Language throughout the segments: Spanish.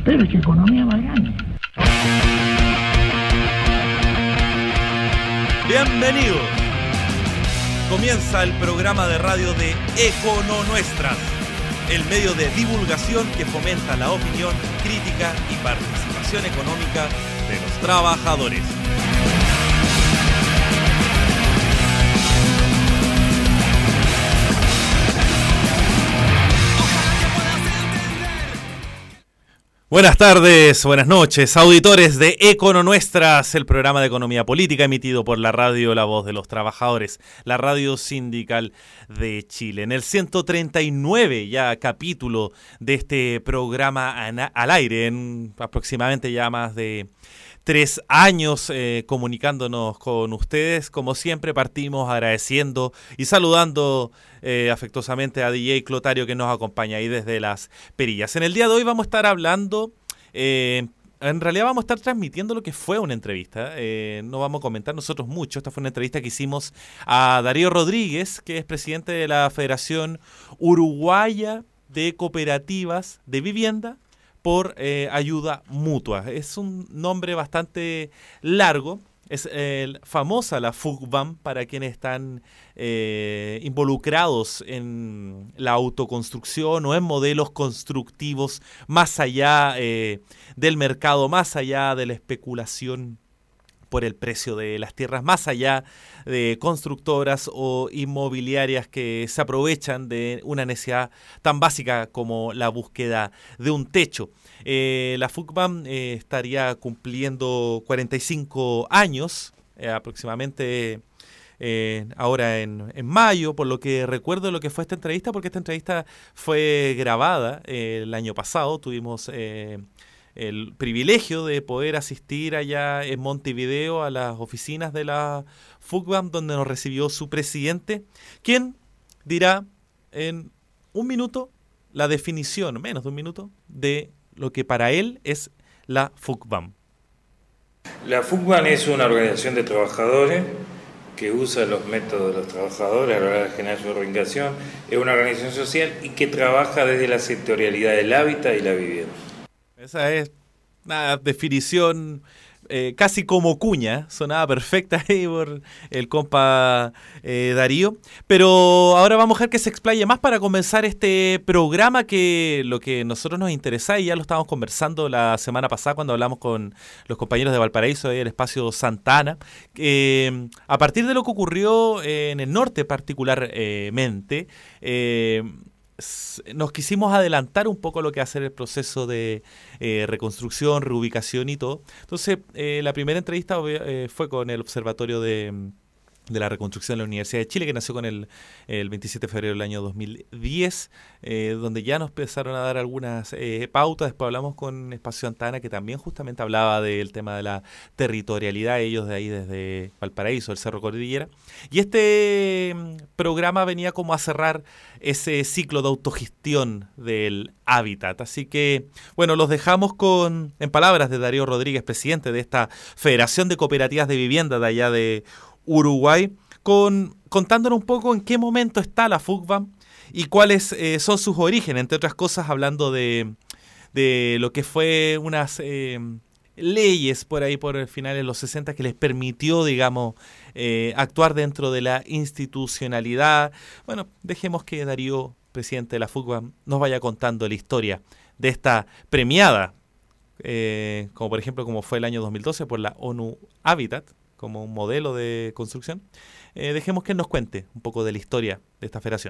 Pero es que economía más grande. Bienvenidos. Comienza el programa de radio de Econonuestras, el medio de divulgación que fomenta la opinión, crítica y participación económica de los trabajadores. Buenas tardes, buenas noches, auditores de Econonuestras, el programa de economía política emitido por la radio La Voz de los Trabajadores, la radio sindical de Chile. En el 139 ya capítulo de este programa al aire, en aproximadamente ya más de 3 años comunicándonos con ustedes. Como siempre partimos agradeciendo y saludando afectuosamente a DJ Clotario, que nos acompaña ahí desde Las Perillas. En el día de hoy vamos a estar hablando, en realidad vamos a estar transmitiendo lo que fue una entrevista. No vamos a comentar nosotros mucho. Esta fue una entrevista que hicimos a Darío Rodríguez, que es presidente de la Federación Uruguaya de Cooperativas de Vivienda por Ayuda Mutua. Es un nombre bastante largo. Es famosa la FUCBAM para quienes están involucrados en la autoconstrucción o en modelos constructivos más allá del mercado, más allá de la especulación por el precio de las tierras, más allá de constructoras o inmobiliarias que se aprovechan de una necesidad tan básica como la búsqueda de un techo. La FUCBAM estaría cumpliendo 45 años aproximadamente ahora en mayo, por lo que recuerdo lo que fue esta entrevista, porque esta entrevista fue grabada el año pasado. Tuvimos el privilegio de poder asistir allá en Montevideo a las oficinas de la FUCBAM, donde nos recibió su presidente, quien dirá en un minuto la definición, menos de un minuto, de lo que para él es la FUCBAM. La FUCBAM es una organización de trabajadores que usa los métodos de los trabajadores a la hora de generar su reivindicación. Es una organización social y que trabaja desde la sectorialidad del hábitat y la vivienda. Esa es una definición casi como cuña, sonaba perfecta ahí por el compa Darío. Pero ahora vamos a dejar que se explaye más para comenzar este programa, que lo que a nosotros nos interesa, y ya lo estábamos conversando la semana pasada cuando hablamos con los compañeros de Valparaíso del espacio Santana, a partir de lo que ocurrió en el norte particularmente, nos quisimos adelantar un poco lo que va a ser el proceso de reconstrucción, reubicación y todo. Entonces, la primera entrevista fue con el Observatorio de la Reconstrucción de la Universidad de Chile, que nació con el 27 de febrero del año 2010, donde ya nos empezaron a dar algunas pautas. Después hablamos con Espacio Santana, que también justamente hablaba del tema de la territorialidad, ellos de ahí desde Valparaíso, el Cerro Cordillera. Y este programa venía como a cerrar ese ciclo de autogestión del hábitat. Así que, bueno, los dejamos en palabras de Darío Rodríguez, presidente de esta Federación de Cooperativas de Vivienda de allá de Uruguay, contándonos un poco en qué momento está la FUCBAM y cuáles son sus orígenes, entre otras cosas hablando de lo que fue unas leyes por ahí por finales de los 60 que les permitió, digamos, actuar dentro de la institucionalidad. Bueno, dejemos que Darío, presidente de la FUCBAM, nos vaya contando la historia de esta premiada, como por ejemplo como fue el año 2012 por la ONU Habitat, como un modelo de construcción. Dejemos que él nos cuente un poco de la historia de esta federación.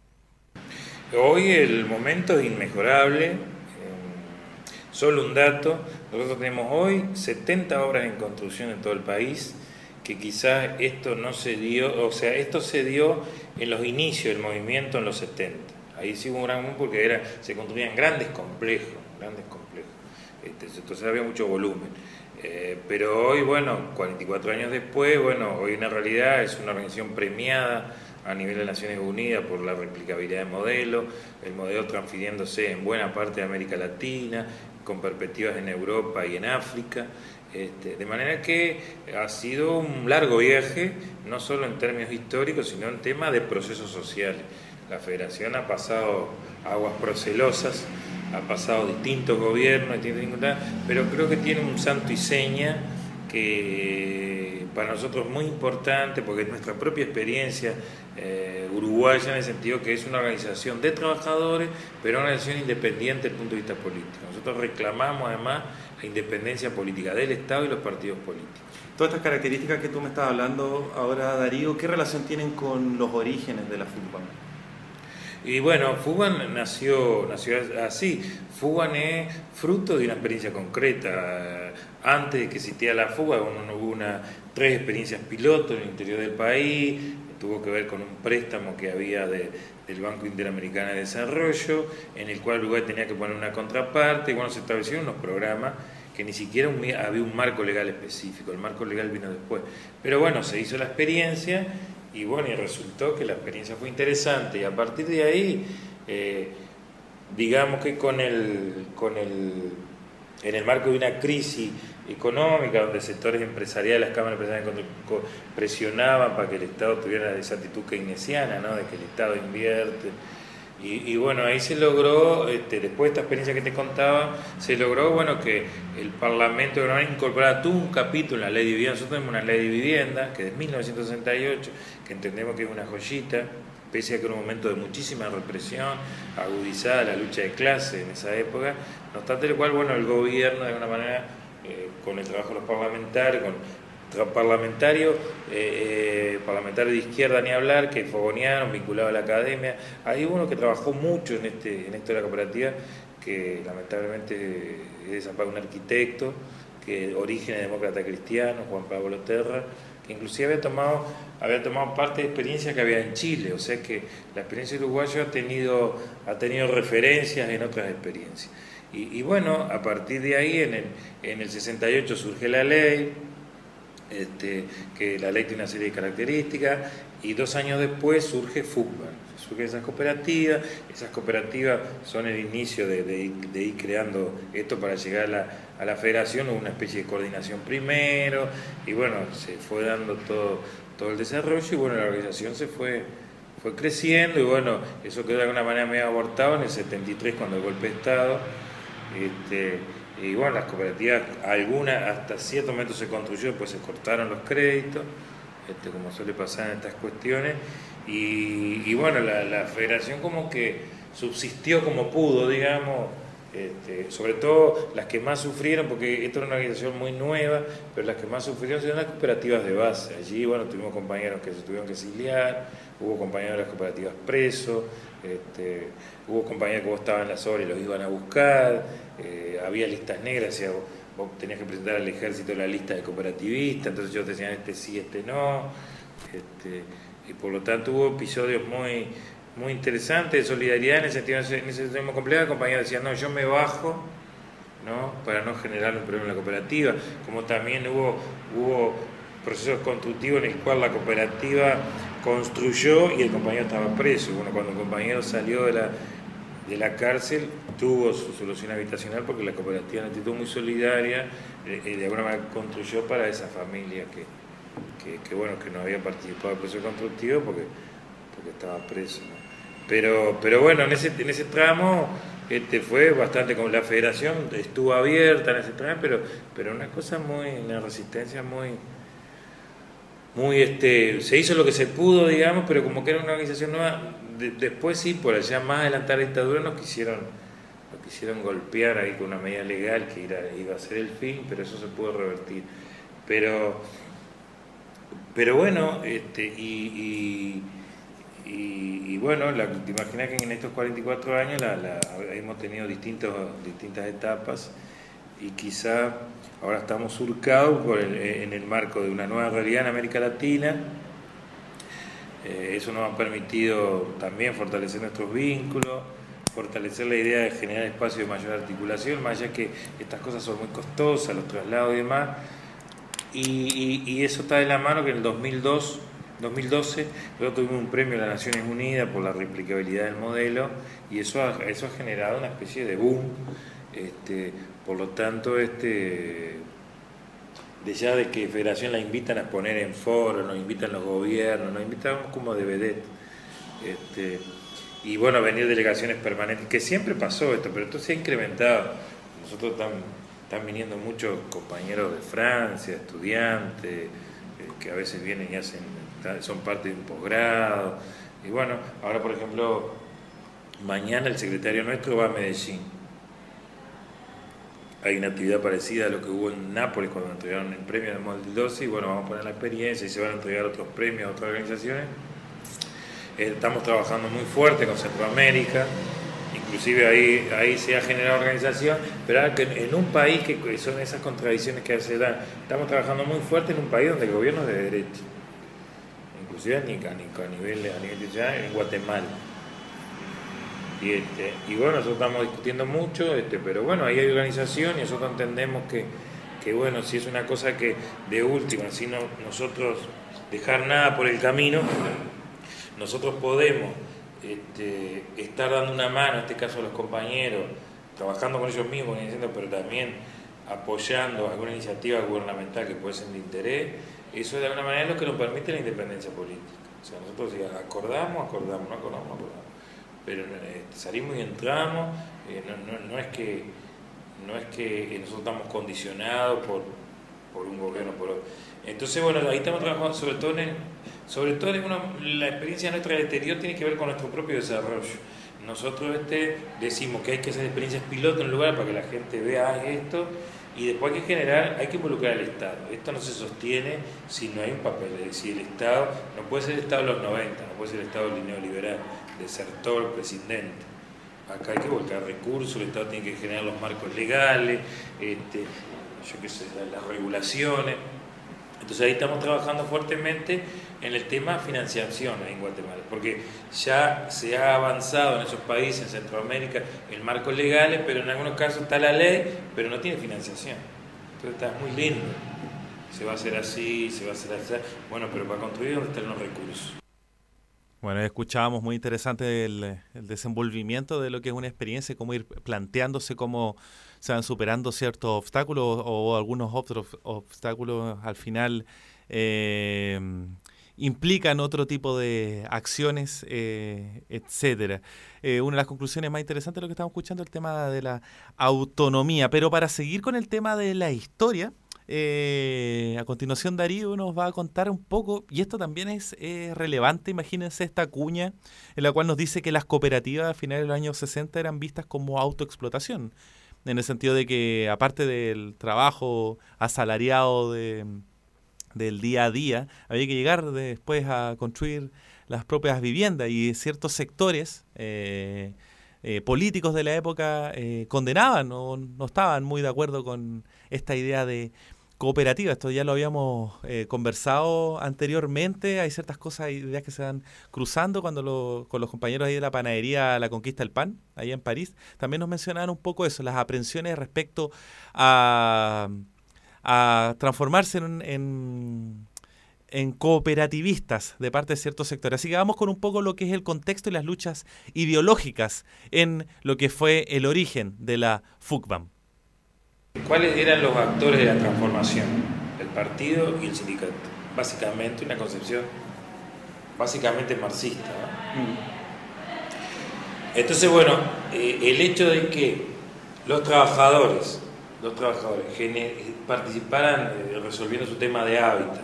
Hoy el momento es inmejorable. Solo un dato, nosotros tenemos hoy 70 obras en construcción en todo el país, que quizás esto no se dio, o sea, esto se dio en los inicios del movimiento en los 70. Ahí sí hubo un gran boom porque se construían grandes complejos. Entonces había mucho volumen. Pero hoy, 44 años después, hoy en realidad es una organización premiada a nivel de Naciones Unidas por la replicabilidad del modelo, el modelo transfiriéndose en buena parte de América Latina, con perspectivas en Europa y en África, de manera que ha sido un largo viaje, no solo en términos históricos, sino en temas de procesos sociales. La Federación ha pasado aguas procelosas ha pasado distintos gobiernos, pero creo que tiene un santo y seña que para nosotros es muy importante porque es nuestra propia experiencia uruguaya, en el sentido que es una organización de trabajadores, pero una organización independiente desde el punto de vista político. Nosotros reclamamos además la independencia política del Estado y los partidos políticos. Todas estas características que tú me estás hablando ahora, Darío, ¿qué relación tienen con los orígenes de la FUBAN? Y bueno, FUBAN nació así. FUBAN es fruto de una experiencia concreta. Antes de que existiera la FUBAN, hubo 3 experiencias pilotos en el interior del país. Tuvo que ver con un préstamo que había del Banco Interamericano de Desarrollo, en el cual Uruguay tenía que poner una contraparte, y bueno, se establecieron unos programas que ni siquiera había un marco legal específico, el marco legal vino después. Pero bueno, se hizo la experiencia, y bueno, y resultó que la experiencia fue interesante, y a partir de ahí, digamos que en el marco de una crisis económica, donde sectores empresariales, las cámaras empresariales presionaban para que el Estado tuviera esa actitud keynesiana, ¿no?, de que el Estado invierte. Y bueno, ahí se logró, después de esta experiencia que te contaba, se logró, bueno, que el Parlamento de incorporara todo un capítulo en la ley de vivienda. Nosotros tenemos una ley de vivienda que es de 1968, que entendemos que es una joyita, pese a que era un momento de muchísima represión, agudizada la lucha de clase en esa época, no obstante lo cual, bueno, el gobierno de alguna manera, con el trabajo de los parlamentarios, parlamentarios de izquierda ni hablar, que fogonearon, vinculados a la academia. Hay uno que trabajó mucho en esto de la cooperativa, que lamentablemente es un arquitecto, que orígenes demócrata cristiano, Juan Pablo Terra, que inclusive había tomado parte de experiencias que había en Chile, o sea que la experiencia uruguaya ha tenido referencias en otras experiencias. Y bueno, a partir de ahí, en el 68 surge la ley, que la ley tiene una serie de características, y 2 años después surge FUBAN, surgen esas cooperativas son el inicio de ir creando esto para llegar a la federación. Hubo una especie de coordinación primero, y bueno, se fue dando todo el desarrollo, y bueno, la organización se fue creciendo, y bueno, eso quedó de alguna manera medio abortado en el 73 cuando el golpe de Estado. Y bueno, las cooperativas, algunas hasta cierto momento se construyó, después se cortaron los créditos, como suele pasar en estas cuestiones, y bueno, la federación como que subsistió como pudo, digamos, sobre todo las que más sufrieron, porque esta era una organización muy nueva, pero las que más sufrieron eran las cooperativas de base. Allí, bueno, tuvimos compañeros que se tuvieron que exiliar, hubo compañeros de las cooperativas presos, hubo compañeros que vos estaban en las obras y los iban a buscar, había listas negras, vos tenías que presentar al ejército la lista de cooperativistas, entonces ellos decían sí, no, y por lo tanto hubo episodios muy interesantes de solidaridad en ese sentido complejo. El compañero decía, no, yo me bajo, ¿no?, para no generar un problema en la cooperativa, como también hubo procesos constructivos en el cual la cooperativa construyó y el compañero estaba preso. Bueno, cuando el compañero salió de la cárcel, tuvo su solución habitacional porque la cooperativa era una actitud muy solidaria, de alguna manera construyó para esa familia que bueno, que no había participado del proceso constructivo porque estaba preso, ¿no? Pero bueno, en ese tramo fue bastante, como la federación estuvo abierta en ese tramo, pero una resistencia muy se hizo lo que se pudo, digamos, pero como que era una organización nueva. Después sí, por allá más adelantar la dictadura, nos quisieron golpear ahí con una medida legal que iba a ser el fin, pero eso se pudo revertir. Pero bueno, y bueno, te imaginas que en estos 44 años hemos tenido distintas etapas, y quizá ahora estamos surcados en el marco de una nueva realidad en América Latina. Eso nos ha permitido también fortalecer nuestros vínculos, fortalecer la idea de generar espacios de mayor articulación, más allá que estas cosas son muy costosas, los traslados y demás. Y eso está de la mano que en el 2012 nosotros tuvimos un premio de las Naciones Unidas por la replicabilidad del modelo, y eso ha generado una especie de boom. Por lo tanto, ya de que Federación la invitan a exponer en foros, nos invitan los gobiernos, nos invitamos como de vedette. y bueno, venir delegaciones permanentes, que siempre pasó esto, pero esto se ha incrementado. Nosotros están viniendo muchos compañeros de Francia, estudiantes, que a veces vienen y son parte de un posgrado. Y bueno, ahora por ejemplo, mañana el secretario nuestro va a Medellín. Hay una actividad parecida a lo que hubo en Nápoles cuando entregaron el premio de Móvil 12, y bueno, vamos a poner la experiencia y se van a entregar otros premios a otras organizaciones. Estamos trabajando muy fuerte con Centroamérica, inclusive ahí se ha generado organización, pero ahora que en un país que son esas contradicciones que se dan, estamos trabajando muy fuerte en un país donde el gobierno es de derecha, inclusive a nivel internacional, en Guatemala. Y bueno, nosotros estamos discutiendo mucho, pero bueno, ahí hay organización y nosotros entendemos que bueno, si es una cosa que de última, si no nosotros dejar nada por el camino, nosotros podemos estar dando una mano, en este caso a los compañeros, trabajando con ellos mismos, pero también apoyando alguna iniciativa gubernamental que puede ser de interés. Eso de alguna manera es lo que nos permite la independencia política. O sea, nosotros si acordamos, no acordamos. Pero salimos y entramos, no es que nosotros estamos condicionados por un gobierno, por otro. Entonces, bueno, ahí estamos trabajando, sobre todo la experiencia nuestra del exterior tiene que ver con nuestro propio desarrollo. Nosotros decimos que hay que hacer experiencias piloto en un lugar para que la gente vea esto, y después hay que involucrar al Estado. Esto no se sostiene si no hay un papel, es decir, el Estado no puede ser el Estado de los 90, no puede ser el Estado neoliberal, desertor, presidente. Acá hay que volcar recursos, el Estado tiene que generar los marcos legales, las regulaciones. Entonces ahí estamos trabajando fuertemente en el tema financiación ahí en Guatemala, porque ya se ha avanzado en esos países, en Centroamérica, en marcos legales, pero en algunos casos está la ley, pero no tiene financiación. Entonces está muy lindo. Se va a hacer así, se va a hacer así. Bueno, pero para construir, ¿dónde están los recursos? Bueno, escuchábamos muy interesante el desenvolvimiento de lo que es una experiencia, cómo ir planteándose cómo se van superando ciertos obstáculos o algunos otros obstáculos al final implican otro tipo de acciones, etcétera. Una de las conclusiones más interesantes de lo que estamos escuchando es el tema de la autonomía. Pero para seguir con el tema de la historia, a continuación Darío nos va a contar un poco, y esto también es relevante, imagínense esta cuña en la cual nos dice que las cooperativas a finales de los años 60 eran vistas como autoexplotación, en el sentido de que aparte del trabajo asalariado del día a día, había que llegar después a construir las propias viviendas, y ciertos sectores políticos de la época condenaban o no estaban muy de acuerdo con esta idea de cooperativa. Esto ya lo habíamos conversado anteriormente. Hay ciertas cosas, ideas que se van cruzando cuando con los compañeros ahí de la panadería La Conquista del Pan, ahí en París. También nos mencionaban un poco eso, las aprensiones respecto a transformarse en cooperativistas de parte de ciertos sectores. Así que vamos con un poco lo que es el contexto y las luchas ideológicas en lo que fue el origen de la FUCBAM. ¿Cuáles eran los actores de la transformación? El partido y el sindicato. Básicamente una concepción básicamente marxista, ¿no? Entonces, bueno, el hecho de que los trabajadores participaran resolviendo su tema de hábitat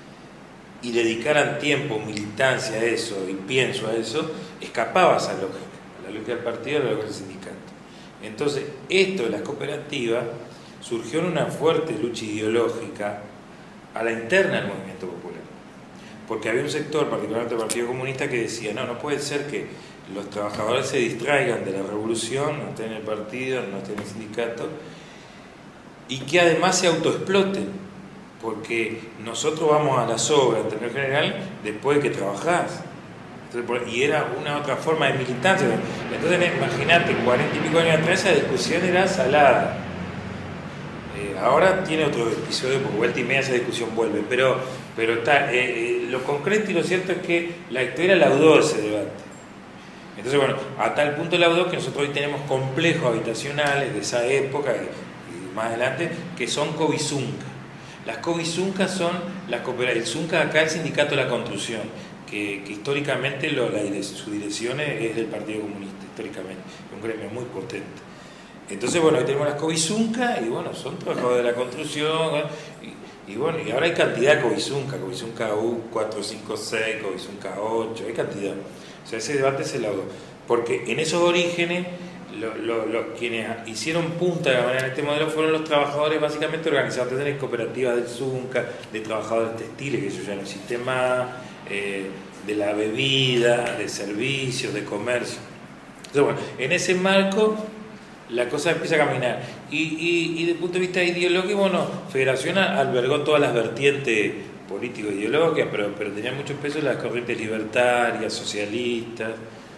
y dedicaran tiempo, militancia a eso y pienso a eso, escapaba a esa lógica, a la lógica del partido y a la lógica del sindicato. Entonces, esto de las cooperativas surgió en una fuerte lucha ideológica a la interna del movimiento popular, porque había un sector, particularmente el Partido Comunista, que decía, no puede ser que los trabajadores se distraigan de la revolución, no estén en el partido, no estén en el sindicato, y que además se autoexploten, porque nosotros vamos a las obras en términos general después de que trabajás. Entonces, y era una otra forma de militancia. Entonces, imagínate, 40 y pico años atrás esa discusión era salada. Ahora tiene otro episodio, porque vuelta y media esa discusión vuelve, pero está, lo concreto y lo cierto es que la historia laudó ese debate. Entonces, bueno, a tal punto laudó que nosotros hoy tenemos complejos habitacionales de esa época y más adelante que son covisunca. Las covizuncas son las cooperativas, el Zunca acá, el sindicato de la construcción, que históricamente su dirección es del Partido Comunista, históricamente, es un gremio muy potente. Entonces, bueno, ahí tenemos las Covizunca, y bueno, son trabajadores de la construcción, y bueno, y ahora hay cantidad de Covizunca U, 4, 5, 6, Covizunca 8, hay cantidad. O sea, ese debate se lo hago. Porque en esos orígenes, quienes hicieron punta de manera en este modelo fueron los trabajadores básicamente organizados en cooperativas del Zunca, de trabajadores textiles, que eso ya no existe más, de la bebida, de servicios, de comercio. Entonces, bueno, en ese marco la cosa empieza a caminar. Y desde el punto de vista ideológico, bueno, Federación albergó todas las vertientes político-ideológicas, pero tenía mucho peso las corrientes libertarias, socialistas,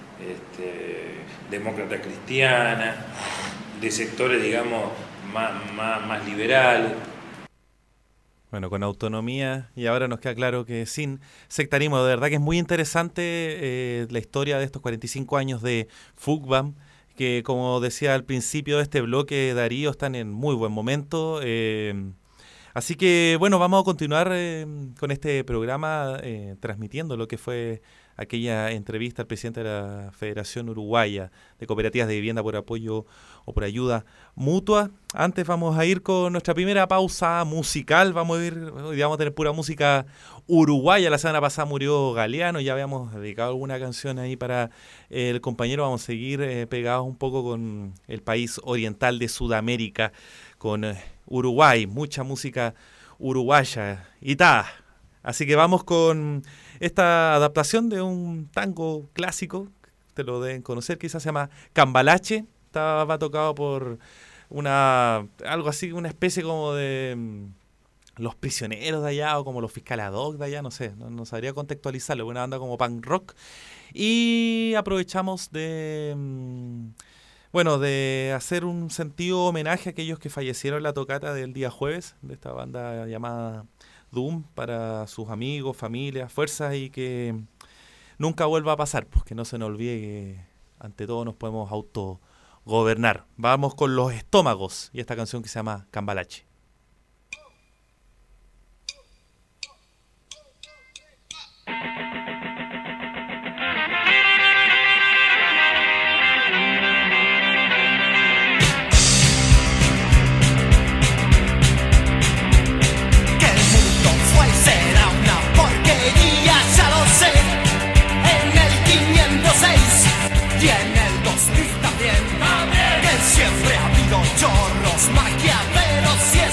demócratas cristianas, de sectores, digamos, más liberales. Bueno, con autonomía, y ahora nos queda claro que sin sectarismo. De verdad que es muy interesante la historia de estos 45 años de FUCBAM, que como decía al principio de este bloque, Darío, están en muy buen momento. Así que bueno, vamos a continuar con este programa transmitiendo lo que fue aquella entrevista al presidente de la Federación Uruguaya de Cooperativas de Vivienda por Apoyo o por Ayuda Mutua. Antes vamos a ir con nuestra primera pausa musical. Hoy vamos a tener pura música uruguaya. La semana pasada murió Galeano, ya habíamos dedicado alguna canción ahí para el compañero. Vamos a seguir pegados un poco con el país oriental de Sudamérica, con Uruguay, mucha música uruguaya y así que vamos con esta adaptación de un tango clásico, te lo deben conocer, quizás se llama Cambalache. Estaba tocado por algo así, una especie como de Los Prisioneros de allá, o como los Fiscal Ad Hoc de allá, no sé, no sabría contextualizarlo, una banda como punk rock. Y aprovechamos de hacer un sentido homenaje a aquellos que fallecieron en la tocata del día jueves, de esta banda llamada Doom, para sus amigos, familias, fuerzas, y que nunca vuelva a pasar, pues que no se nos olvide que ante todo nos podemos autogobernar. Vamos con Los Estómagos y esta canción que se llama Cambalache. Y en el 2000 también, que siempre ha habido chorros, maquiaveros y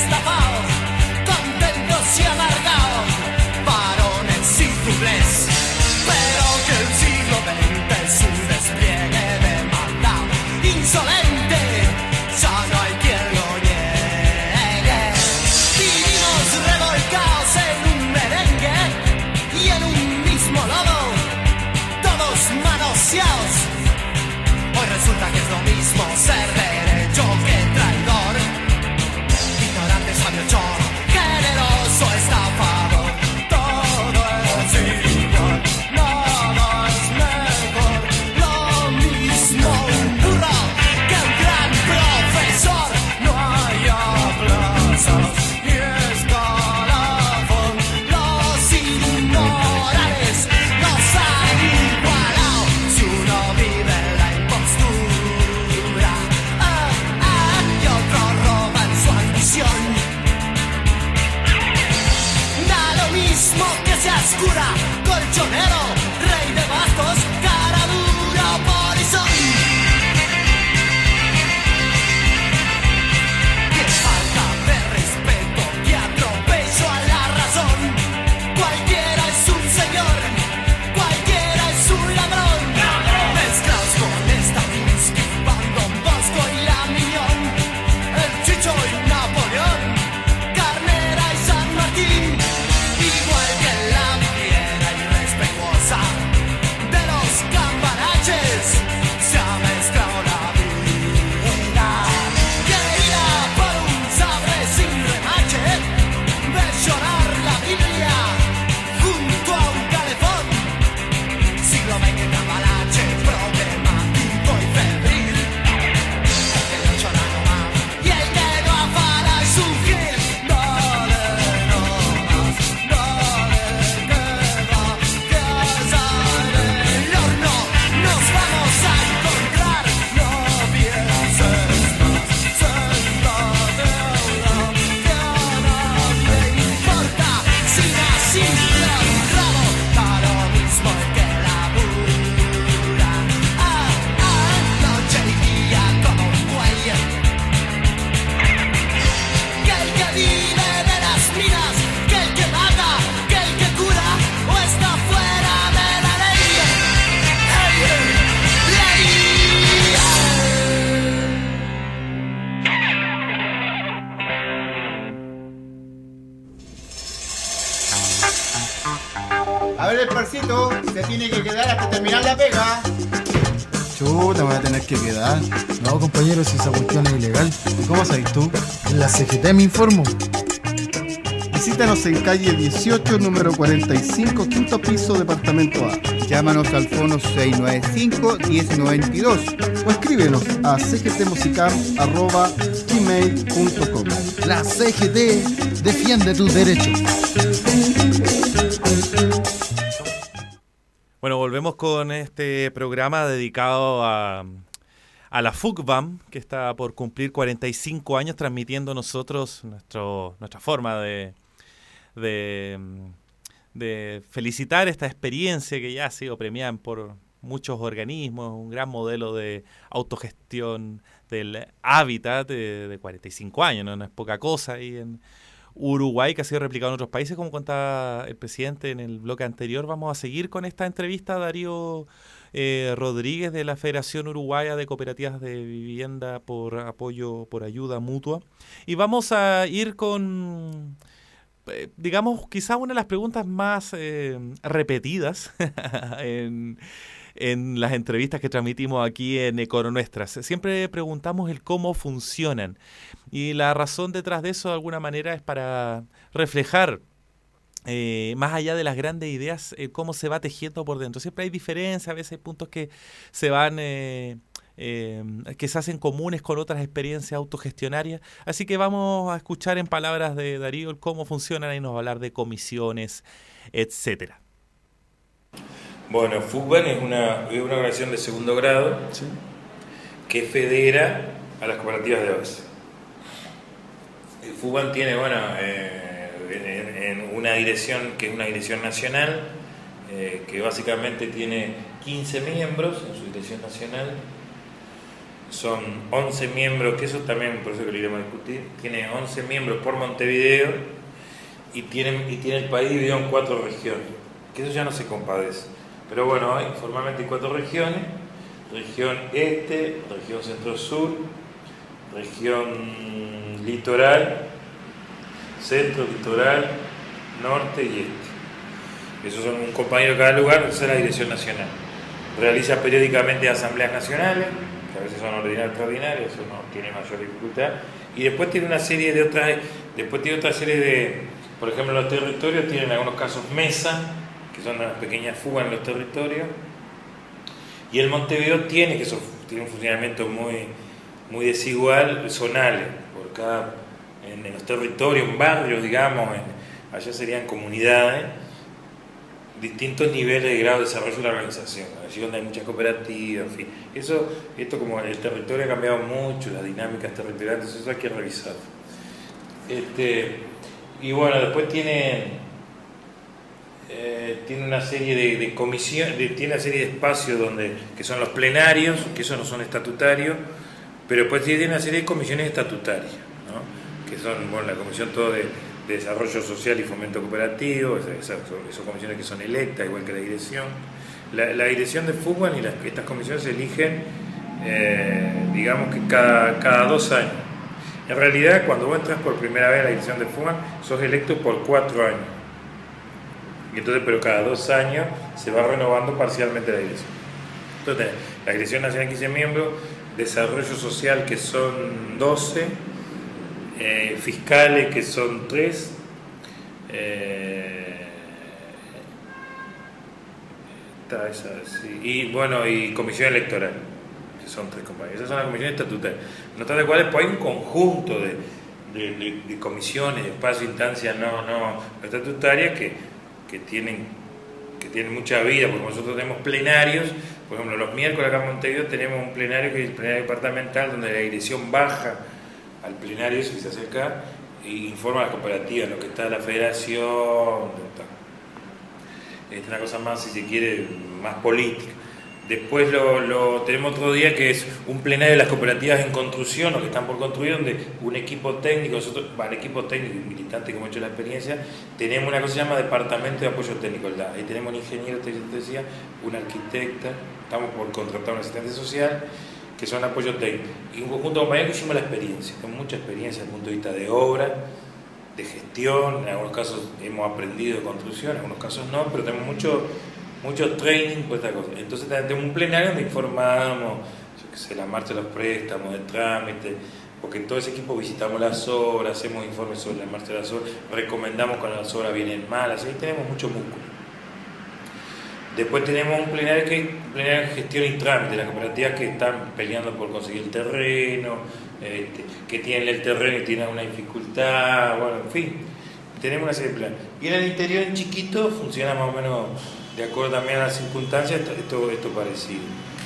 A ver el parcito, se tiene que quedar hasta terminar la pega. Chuta, me voy a tener que quedar. No, compañero, si esa cuestión es ilegal. ¿Y cómo sabes tú? En la CGT me informo. Visítanos en calle 18, número 45, quinto piso, departamento A. Llámanos al fono 695-1092 O escríbenos a cgtmusicam@gmail.com. La CGT defiende tus derechos. Bueno, volvemos con este programa dedicado a la FUCBAM, que está por cumplir 45 años transmitiendo nosotros nuestra forma de felicitar esta experiencia que ya ha sido premiada por muchos organismos, un gran modelo de autogestión del hábitat de 45 años, no es poca cosa, y en Uruguay, que ha sido replicado en otros países, como contaba el presidente en el bloque anterior. Vamos a seguir con esta entrevista a Darío Rodríguez de la Federación Uruguaya de Cooperativas de Vivienda por Apoyo por Ayuda Mutua, y vamos a ir con digamos, quizá una de las preguntas más repetidas en las entrevistas que transmitimos aquí en Econonuestras. Siempre preguntamos el cómo funcionan, y la razón detrás de eso de alguna manera es para reflejar más allá de las grandes ideas cómo se va tejiendo por dentro. Siempre hay diferencias, a veces hay puntos que se van que se hacen comunes con otras experiencias autogestionarias. Así que vamos a escuchar en palabras de Darío el cómo funcionan, y nos va a hablar de comisiones, etcétera. Bueno, FUCBAM es una organización de segundo grado, ¿sí?, que federa a las cooperativas de base. El FUCBAM tiene, en una dirección que es una dirección nacional, que básicamente tiene 15 miembros en su dirección nacional. Son 11 miembros, que eso también, por eso que lo iremos a discutir, tiene 11 miembros por Montevideo, y tiene el país dividido en 4 regiones, que eso ya no se compadece. Pero bueno, formalmente hay 4 regiones: región este, región centro-sur, región litoral, centro, litoral, norte y este. Esos son un compañero de cada lugar. Esa es la dirección nacional. Realiza periódicamente asambleas nacionales, que a veces son ordinarias o extraordinarias, eso no tiene mayor dificultad. Y después tiene una serie de otras, por ejemplo, los territorios tienen en algunos casos mesa, que son unas pequeñas fugas en los territorios. Y el Montevideo tiene un funcionamiento muy desigual, zonales, en los territorios, en barrios, digamos, allá serían comunidades, distintos niveles de grado de desarrollo de la organización, allí donde hay muchas cooperativas, en fin. Esto como el territorio ha cambiado mucho, las dinámicas territoriales, eso hay que revisarlo. Y bueno, después tiene una serie de comisiones, tiene una serie de espacios que son los plenarios, que esos no son estatutarios, pero después tiene una serie de comisiones estatutarias, ¿no?, que son, la comisión de desarrollo social y fomento cooperativo, esas comisiones que son electas, igual que la dirección. La dirección de FUCBAM y estas comisiones se eligen, digamos que cada 2 años. En realidad, cuando vos entras por primera vez a la dirección de FUCBAM, sos electo por 4 años. Y entonces, pero cada 2 años se va renovando parcialmente la dirección. Entonces, la dirección nacional 15 miembros, desarrollo social que son 12, fiscales que son 3, y comisión electoral que son 3 compañeros. Esas son las comisiones estatutarias, no tal de cuales, pues hay un conjunto de comisiones, de espacios, instancias no estatutarias que tienen mucha vida, porque nosotros tenemos plenarios. Por ejemplo, los miércoles acá en Montevideo tenemos un plenario que es el plenario departamental, donde la dirección baja al plenario ese que se hace acá e informa a las cooperativas, lo que está la federación, es una cosa más, si se quiere, más política. Después tenemos otro día que es un plenario de las cooperativas en construcción o que están por construir, donde un equipo técnico, el equipo técnico y militante que hemos hecho la experiencia, tenemos una cosa que se llama Departamento de Apoyo Técnico. Ahí tenemos un ingeniero, te decía, una arquitecta, estamos por contratar un asistente social, que son apoyo técnico. Y un conjunto de compañeros que hicimos la experiencia, con mucha experiencia desde el punto de vista de obra, de gestión, en algunos casos hemos aprendido de construcción, en algunos casos no, pero tenemos mucho training por esta cosa. Entonces también tenemos un plenario donde informamos, yo qué sé, la marcha de los préstamos, de trámite, porque en todo ese equipo visitamos las obras, hacemos informes sobre la marcha de las obras, recomendamos cuando las obras vienen malas, ahí tenemos mucho músculo. Después tenemos un plenario que es un plenario de gestión y trámite, las cooperativas que están peleando por conseguir el terreno, que tienen el terreno y tienen alguna dificultad, bueno, en fin, tenemos una serie de planes. Y en el interior, en chiquito, funciona más o menos de acuerdo también a las circunstancias, esto parecido.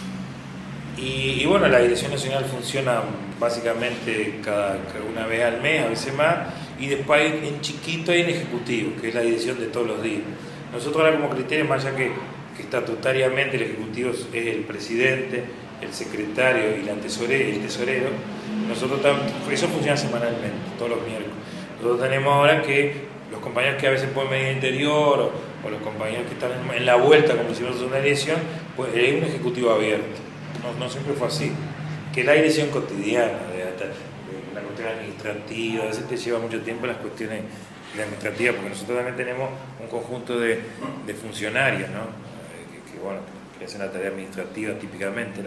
Y bueno, la Dirección Nacional funciona básicamente cada una vez al mes, a veces más, y después en chiquito hay un ejecutivo, que es la dirección de todos los días. Nosotros ahora como criterio, más allá que estatutariamente el ejecutivo es el presidente, el secretario y el tesorero, nosotros eso funciona semanalmente, todos los miércoles. Nosotros tenemos ahora que los compañeros que a veces pueden venir al interior o los compañeros que están en la vuelta, como si fuese una dirección, pues hay un ejecutivo abierto. No siempre fue así, que la dirección cotidiana, de la cuestión administrativa, a veces te lleva mucho tiempo las cuestiones administrativas, porque nosotros también tenemos un conjunto de funcionarios, ¿no? que hacen la tarea administrativa típicamente, ¿no?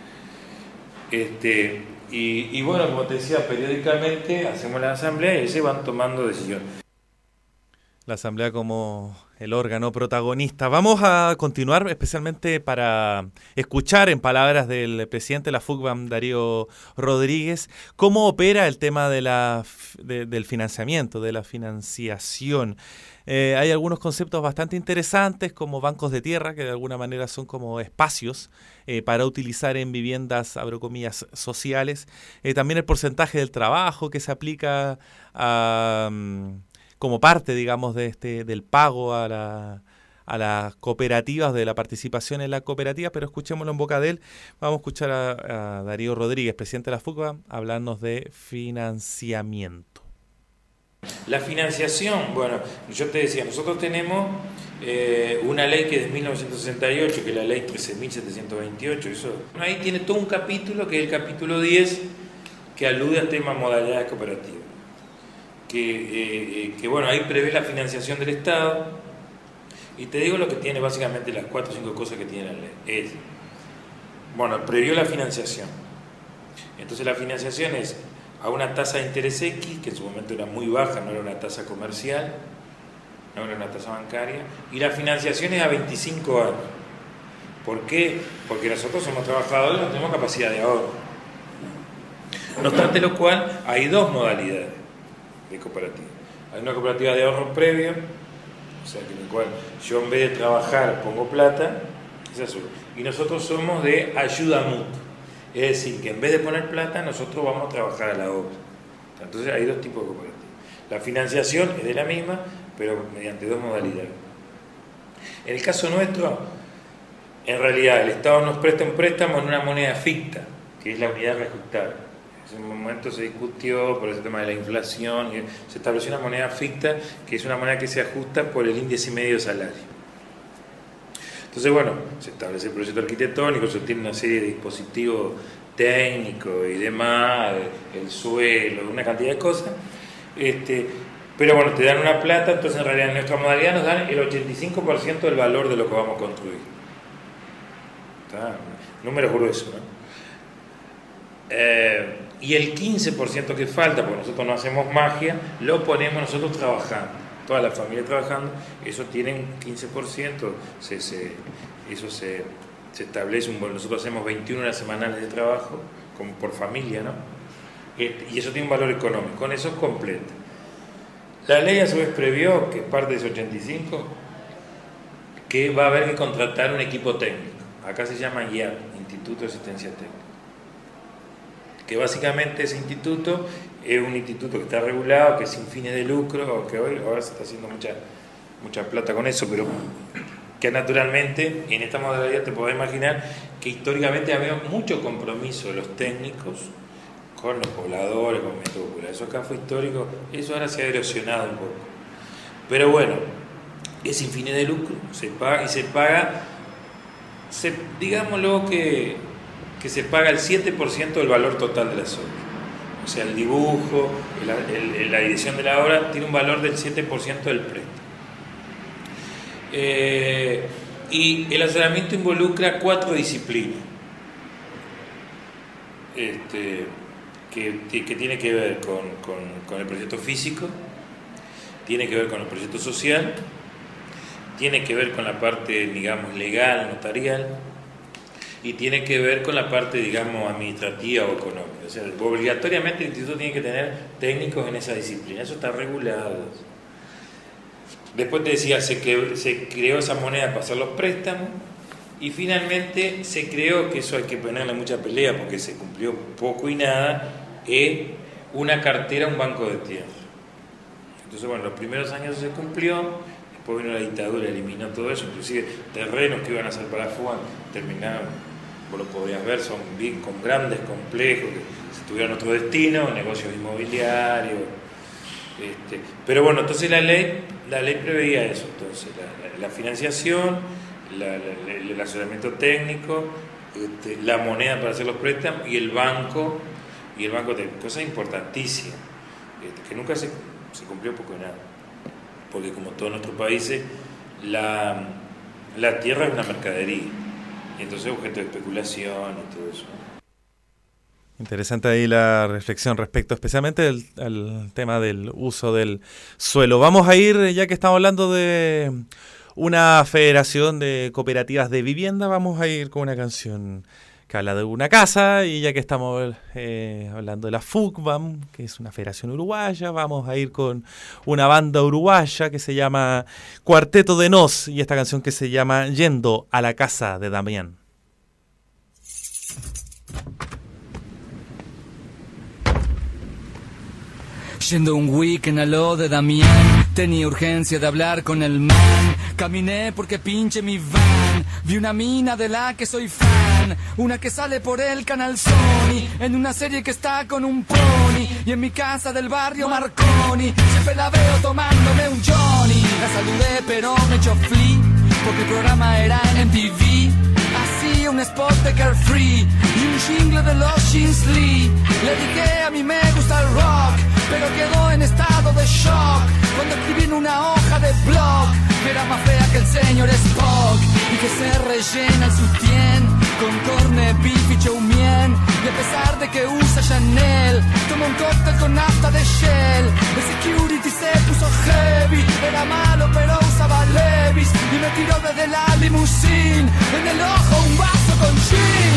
Y bueno, como te decía, periódicamente hacemos la asamblea y se van tomando decisiones. La asamblea como el órgano protagonista. Vamos a continuar especialmente para escuchar en palabras del presidente de la FUCBAM, Darío Rodríguez, cómo opera el tema del financiamiento, de la financiación. Hay algunos conceptos bastante interesantes como bancos de tierra, que de alguna manera son como espacios para utilizar en viviendas, abro comillas, sociales. También el porcentaje del trabajo que se aplica como parte, digamos, del pago a las cooperativas, de la participación en la cooperativa, pero escuchémoslo en boca de él. Vamos a escuchar a Darío Rodríguez, presidente de la FUCBA, hablarnos de financiamiento. La financiación, bueno, yo te decía, nosotros tenemos una ley que es de 1968, que es la ley 13.728, eso, ahí tiene todo un capítulo, que es el capítulo 10, que alude al tema modalidades cooperativas. Que bueno, ahí prevé la financiación del Estado, y te digo lo que tiene básicamente las 4 o 5 cosas que tiene la ley. Bueno, previó la financiación. Entonces la financiación es a una tasa de interés X, que en su momento era muy baja, no era una tasa comercial, no era una tasa bancaria, y la financiación es a 25 años. ¿Por qué? Porque nosotros somos trabajadores, no tenemos capacidad de ahorro. No obstante lo cual, hay 2 modalidades de cooperativa. Hay una cooperativa de ahorro previo, o sea, que en el cual yo en vez de trabajar pongo plata, esa es una. Y nosotros somos de ayuda mutua, es decir, que en vez de poner plata, nosotros vamos a trabajar a la obra. Entonces hay 2 tipos de cooperativas. La financiación es de la misma, pero mediante 2 modalidades. En el caso nuestro, en realidad el Estado nos presta un préstamo en una moneda ficta, que es la unidad reajustada. En un momento se discutió por ese tema de la inflación, y se estableció una moneda ficta, que es una moneda que se ajusta por el índice medio de salario. Entonces, bueno, se establece el proyecto arquitectónico, se tiene una serie de dispositivos técnicos y demás, el suelo, una cantidad de cosas, pero bueno, te dan una plata, entonces en realidad en nuestra modalidad nos dan el 85% del valor de lo que vamos a construir. ¿Está? Número grueso, ¿no? Y el 15% que falta, porque nosotros no hacemos magia, lo ponemos nosotros trabajando, toda la familia trabajando, eso tiene un 15%, eso se establece, nosotros hacemos 21 horas semanales de trabajo, como por familia, ¿no? Y eso tiene un valor económico, con eso es completo. La ley a su vez previó, que es parte de ese 85%, que va a haber que contratar un equipo técnico, acá se llama IAP, Instituto de Asistencia Técnica, que básicamente ese instituto es un instituto que está regulado, que es sin fines de lucro, que ahora se está haciendo mucha plata con eso, pero que naturalmente en esta modalidad te podés imaginar que históricamente había mucho compromiso de los técnicos con los pobladores, con el método popular. Eso acá fue histórico, eso ahora se ha erosionado un poco. Pero bueno, es sin fines de lucro, se paga, digámoslo que se paga el 7% del valor total de las obras. O sea, el dibujo, la dirección de la obra tiene un valor del 7% del préstamo. Y el asesoramiento involucra 4 disciplinas que tiene que ver con el proyecto físico, tiene que ver con el proyecto social, tiene que ver con la parte, digamos, legal, notarial, y tiene que ver con la parte, digamos, administrativa o económica. O sea, obligatoriamente el instituto tiene que tener técnicos en esa disciplina, eso está regulado. Después te decía, se creó esa moneda para hacer los préstamos, y finalmente se creó, que eso hay que ponerle mucha pelea porque se cumplió poco y nada, una cartera, un banco de tierra. Entonces, bueno, los primeros años se cumplió, después vino la dictadura, eliminó todo eso, inclusive terrenos que iban a ser para FUAN terminaron, vos lo podrías ver, son bien con grandes complejos, que se tuvieron otro destino, negocios inmobiliarios. Pero bueno, entonces la ley preveía eso, entonces la financiación, el asesoramiento técnico, la moneda para hacer los préstamos y el banco cosas importantísimas, que nunca se cumplió poco nada, porque como todos nuestros países, la tierra es una mercadería, y entonces es objeto de especulación y todo eso. Interesante ahí la reflexión respecto especialmente al tema del uso del suelo. Vamos a ir, ya que estamos hablando de una federación de cooperativas de vivienda, vamos a ir con una canción que habla de una casa, y ya que estamos hablando de la FUCBAM, que es una federación uruguaya, vamos a ir con una banda uruguaya que se llama Cuarteto de Nos, y esta canción que se llama Yendo a la casa de Damián. Yendo un weekend a lo de Damián, tenía urgencia de hablar con el man. Caminé porque pinche mi van, vi una mina de la que soy fan, una que sale por el canal Sony, en una serie que está con un pony, y en mi casa del barrio Marconi, siempre la veo tomándome un Johnny. La saludé pero me echó flea, porque el programa era en MTV. Hacía un spot de Carefree y un jingle de los Jeans Lee. Le dije, a mí me gusta el rock, pero quedó en estado de shock cuando escribí en una hoja de blog que era más fea que el señor Spock, y que se rellena el sutién con corned beef y chow mein, y a pesar de que usa Chanel, toma un cóctel con nafta de Shell. El security se puso heavy, era malo pero usaba Levi's, y me tiró desde la limusine, en el ojo un vaso con gin.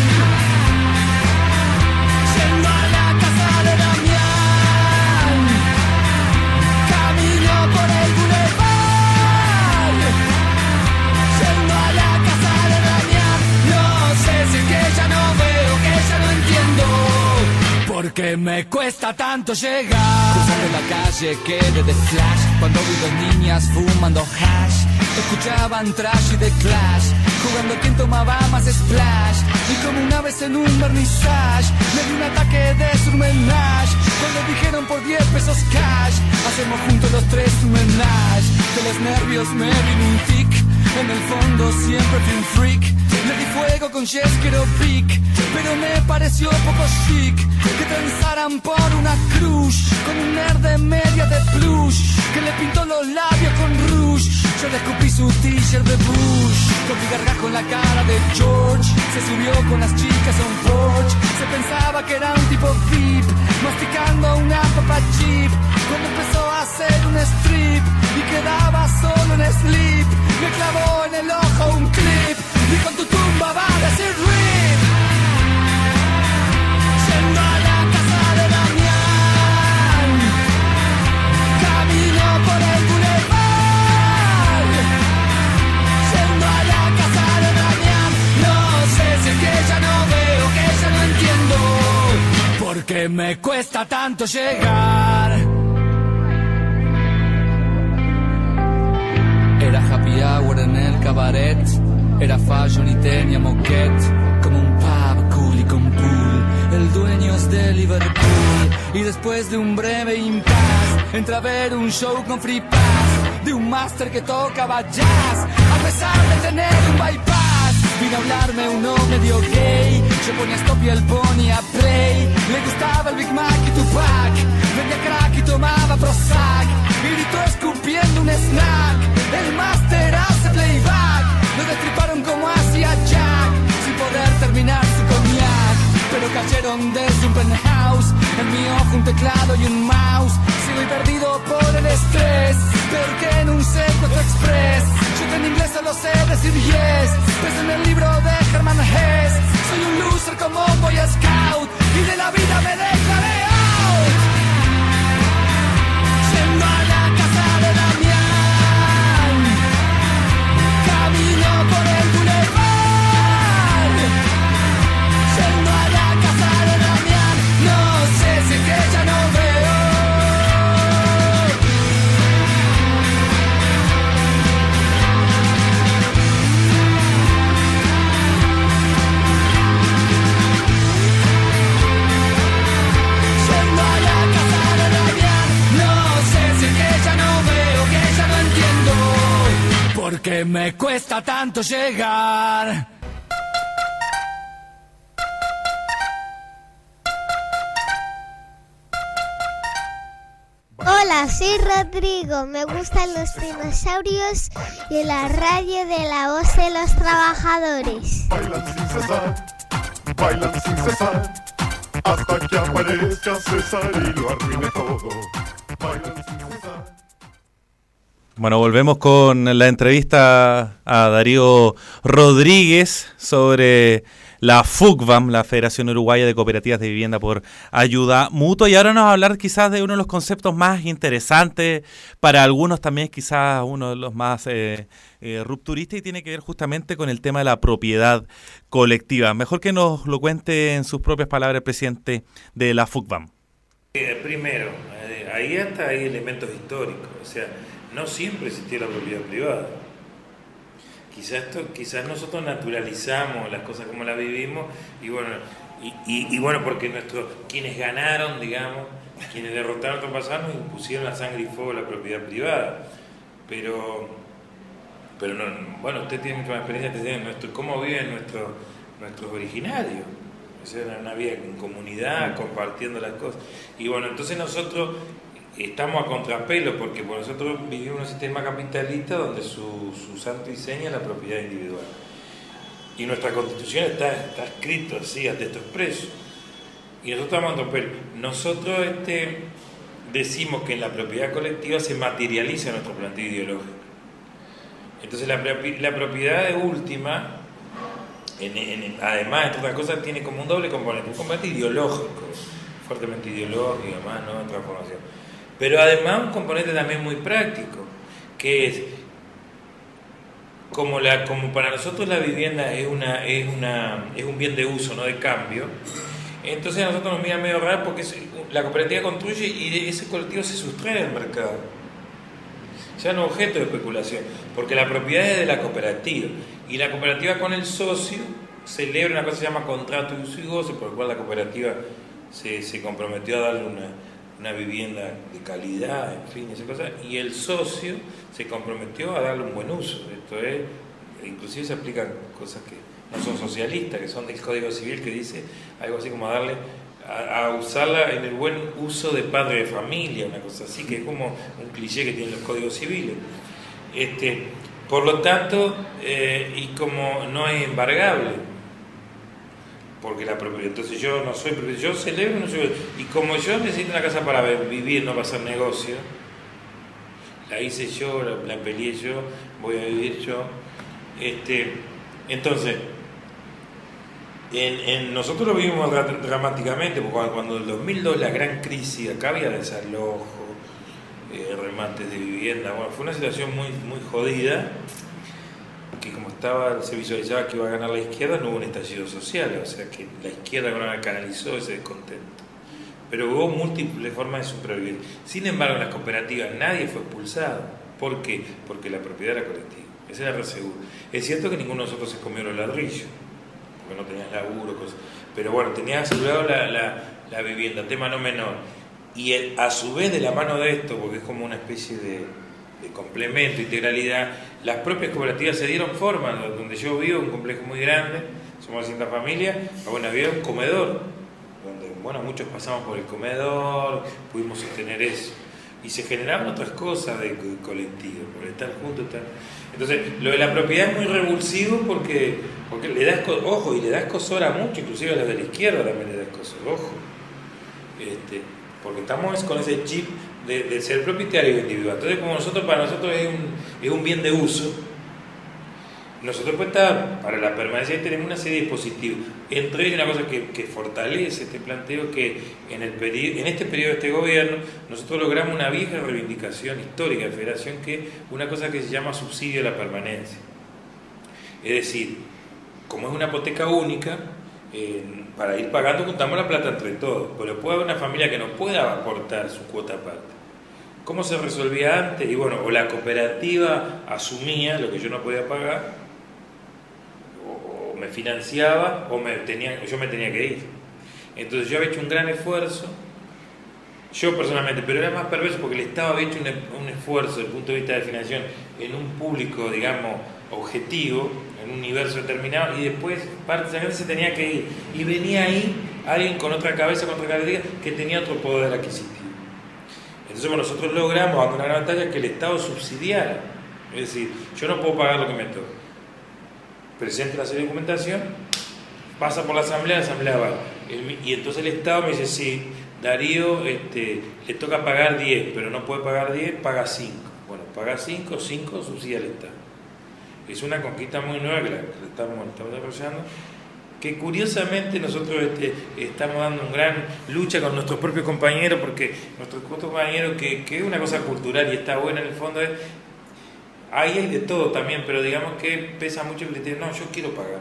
Yendo a la casa de Damián, camino por el boulevard. Yendo a la casa de Damián, no sé si es que ya no veo, que ya no entiendo, porque me cuesta tanto llegar. Cruzando la calle quedé de flash cuando vi dos niñas fumando hash. Escuchaban trash y The Clash, jugando quien tomaba más splash. Y como una vez en un vernissage me dio un ataque de surmenage cuando dijeron por 10 pesos cash hacemos juntos los tres un menage. De los nervios me vino un tic, en el fondo siempre fui un freak. Le di fuego con Jeskero Pic, pero me pareció poco chic que transaran por una cruz con un nerd de media de plush que le pintó los labios con rouge. Yo le escupí su t-shirt de Bush, con mi gargajo en la cara de George. Se subió con las chicas a un porch, se pensaba que era un tipo VIP, masticando una papa chip, cuando empezó a hacer un strip y quedaba solo en sleep. Me clavó en el ojo un clip y con tu tumba va a decir RIP. Yendo a la casa de Damián, camino por el boulevard. Yendo a la casa de Damián, no sé si es que ya no veo, que ya no entiendo, porque me cuesta tanto llegar. Era happy hour en el cabaret, era fashion y tenía moquette, como un pub cool y con pool. El dueño es de Liverpool, y después de un breve impasse entra a ver un show con free pass de un máster que tocaba jazz, a pesar de tener un bypass. Vino a hablarme uno medio gay, yo ponía stop y él ponía play. Dre. Le gustaba el Big Mac y Tupac, vendía crack y tomaba Prozac, y gritó escupiendo un snack. El máster hace playback, lo destriparon como hacía Jack, sin poder terminar su cognac. Pero cayeron desde un penthouse, en mi ojo un teclado y un mouse. Sigo perdido por el estrés, peor que en un secuestro express. Yo que en inglés solo sé decir yes, pues en el libro de Herman Hesse. Soy un loser como un Boy Scout, y de la vida me declaré out. Yendo a la casa de Damián, camino por el boulevard. Yendo a la casa de Damián, no sé si es que ya no veo. Yendo a la casa de Damián, no sé si es que ya no veo, que ya no entiendo por qué me cuesta tanto llegar. Hola, soy Rodrigo, me gustan los dinosaurios y la radio de la voz de los trabajadores. Bailan sin cesar, hasta que aparezca César y lo arruine todo. Bailan sin cesar. Bueno, volvemos con la entrevista a Darío Rodríguez sobre la FUCVAM, la Federación Uruguaya de Cooperativas de Vivienda por Ayuda Mutua, y ahora nos va a hablar quizás de uno de los conceptos más interesantes, para algunos también quizás uno de los más rupturistas, y tiene que ver justamente con el tema de la propiedad colectiva. Mejor que nos lo cuente en sus propias palabras el presidente de la FUCVAM. Primero, ahí hasta hay elementos históricos, o sea, no siempre existió la propiedad privada. Quizás nosotros naturalizamos las cosas como las vivimos, y bueno, porque quienes ganaron, digamos, quienes derrotaron a otros pasados, nos impusieron la sangre y fuego de la propiedad privada. Pero no, bueno, usted tiene mucha más experiencia de cómo viven nuestros originarios. O sea, una vida en comunidad, compartiendo las cosas. Y bueno, entonces nosotros estamos a contrapelo, porque nosotros vivimos en un sistema capitalista donde su santo y seña es la propiedad individual. Y nuestra Constitución está escrito así, a texto expreso. Y nosotros estamos a contrapelo. Nosotros decimos que en la propiedad colectiva se materializa nuestro planteo ideológico. Entonces la propiedad de última, además de otras cosas, tiene como un doble componente, un componente ideológico, fuertemente ideológico, además, ¿no?, de transformación. Pero además un componente también muy práctico, que es como para nosotros la vivienda es un bien de uso, no de cambio. Entonces a nosotros nos mira medio raro, porque la cooperativa construye y ese colectivo se sustrae del mercado, ya no es objeto de especulación, porque la propiedad es de la cooperativa, y la cooperativa con el socio celebra una cosa que se llama contrato de uso y goce, por el cual la cooperativa se comprometió a darle una vivienda de calidad, en fin, esa cosa, y el socio se comprometió a darle un buen uso. Esto es, inclusive se aplican cosas que no son socialistas, que son del Código Civil, que dice algo así como a usarla en el buen uso de padre de familia, una cosa así, que es como un cliché que tienen los códigos civiles. Por lo tanto, y como no es embargable, porque la propiedad, entonces yo no soy propietario, yo celebro, no soy, y como yo necesito una casa para vivir, no para hacer negocio, la hice yo, la peleé yo, voy a vivir yo. Entonces, nosotros lo vivimos dramáticamente, porque cuando en el 2002 la gran crisis, acá había desalojo, remates de vivienda, bueno, fue una situación muy, muy jodida, que como se visualizaba que iba a ganar la izquierda, no hubo un estallido social, o sea que la izquierda canalizó ese descontento. Pero hubo múltiples formas de supervivencia. Sin embargo, en las cooperativas nadie fue expulsado. ¿Por qué? Porque la propiedad era colectiva. Ese era reseguro. Es cierto que ninguno de nosotros se comió los ladrillos, porque no tenías laburo, cosas. Pero bueno, tenías asegurado la vivienda, tema no menor. Y a su vez, de la mano de esto, porque es como una especie de complemento, integralidad, las propias cooperativas se dieron forma. Donde yo vivo, un complejo muy grande, somos 200 familias, bueno, había un comedor, donde bueno, muchos pasamos por el comedor, pudimos sostener eso. Y se generaban otras cosas de colectivo, por estar juntos. Entonces, lo de la propiedad es muy revulsivo porque le da ojo, y le da escosor a mucho, inclusive a los de la izquierda también le da escosor, ojo. Porque estamos con ese chip de ser propietario individual. Entonces, como para nosotros es un bien de uso, nosotros pues para la permanencia tenemos una serie de dispositivos. Entre ellos una cosa que fortalece este planteo, que en este periodo de este gobierno nosotros logramos una vieja reivindicación histórica de Federación, que es una cosa que se llama subsidio de la permanencia. Es decir, como es una hipoteca única, para ir pagando juntamos la plata entre todos, pero puede haber una familia que no pueda aportar su cuota aparte. ¿Cómo se resolvía antes? Y bueno, o la cooperativa asumía lo que yo no podía pagar, o me financiaba, o yo me tenía que ir. Entonces yo había hecho un gran esfuerzo, yo personalmente, pero era más perverso porque el Estado había hecho un esfuerzo desde el punto de vista de financiación en un público, digamos, objetivo, en un universo determinado, y después parte de esa gente se tenía que ir. Y venía ahí alguien con otra cabeza, con otra característica, que tenía otro poder adquisitivo. Entonces bueno, nosotros logramos, dando una gran batalla, que el Estado subsidiara. Es decir, yo no puedo pagar lo que me toca. Presento la serie de documentación, pasa por la asamblea va. Y entonces el Estado me dice, sí, Darío le toca pagar 10, pero no puede pagar 10, paga 5. Bueno, paga 5 subsidia al Estado. Es una conquista muy nueva que la estamos desarrollando, que curiosamente nosotros estamos dando una gran lucha con nuestros propios compañeros, porque nuestros compañeros, que es una cosa cultural y está buena en el fondo, ahí hay de todo también, pero digamos que pesa mucho que le digan, no, yo quiero pagar,